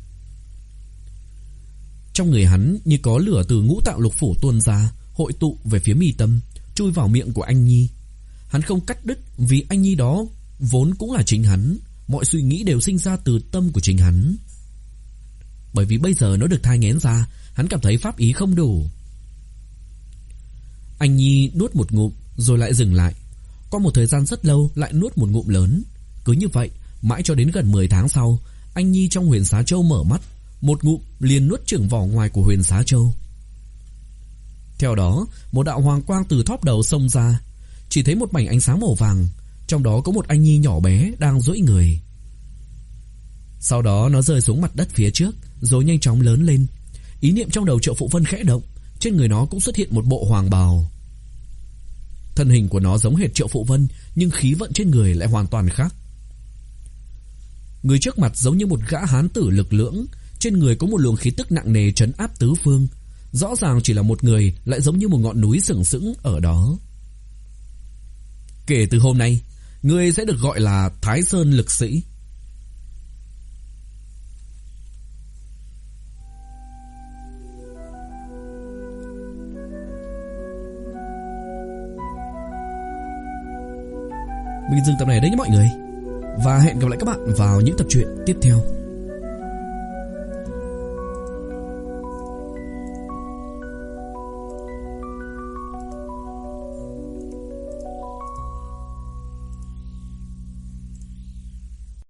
Trong người hắn như có lửa từ ngũ tạng lục phủ tuôn ra, hội tụ về phía mi tâm, chui vào miệng của anh nhi. Hắn không cắt đứt, vì anh nhi đó vốn cũng là chính hắn, mọi suy nghĩ đều sinh ra từ tâm của chính hắn. Bởi vì bây giờ nó được thai nghén ra, hắn cảm thấy pháp ý không đủ. Anh nhi nuốt một ngụm rồi lại dừng lại. Qua một thời gian rất lâu lại nuốt một ngụm lớn. Cứ như vậy, mãi cho đến gần mười tháng sau, anh nhi trong huyền xá châu mở mắt, một ngụm liền nuốt chửng vỏ ngoài của huyền xá châu. Theo đó, một đạo hoàng quang từ thóp đầu xông ra. Chỉ thấy một mảnh ánh sáng màu vàng, trong đó có một anh nhi nhỏ bé đang duỗi người. Sau đó nó rơi xuống mặt đất phía trước, rồi nhanh chóng lớn lên. Ý niệm trong đầu Triệu Phụ Vân khẽ động, trên người nó cũng xuất hiện một bộ hoàng bào. Thân hình của nó giống hệt Triệu Phụ Vân, nhưng khí vận trên người lại hoàn toàn khác. Người trước mặt giống như một gã hán tử lực lưỡng, trên người có một luồng khí tức nặng nề trấn áp tứ phương. Rõ ràng chỉ là một người, lại giống như một ngọn núi sừng sững ở đó. Kể từ hôm nay, ngươi sẽ được gọi là Thái Sơn lực sĩ. Mình dừng tập này đấy nhé mọi người. Và hẹn gặp lại các bạn vào những tập truyện tiếp theo.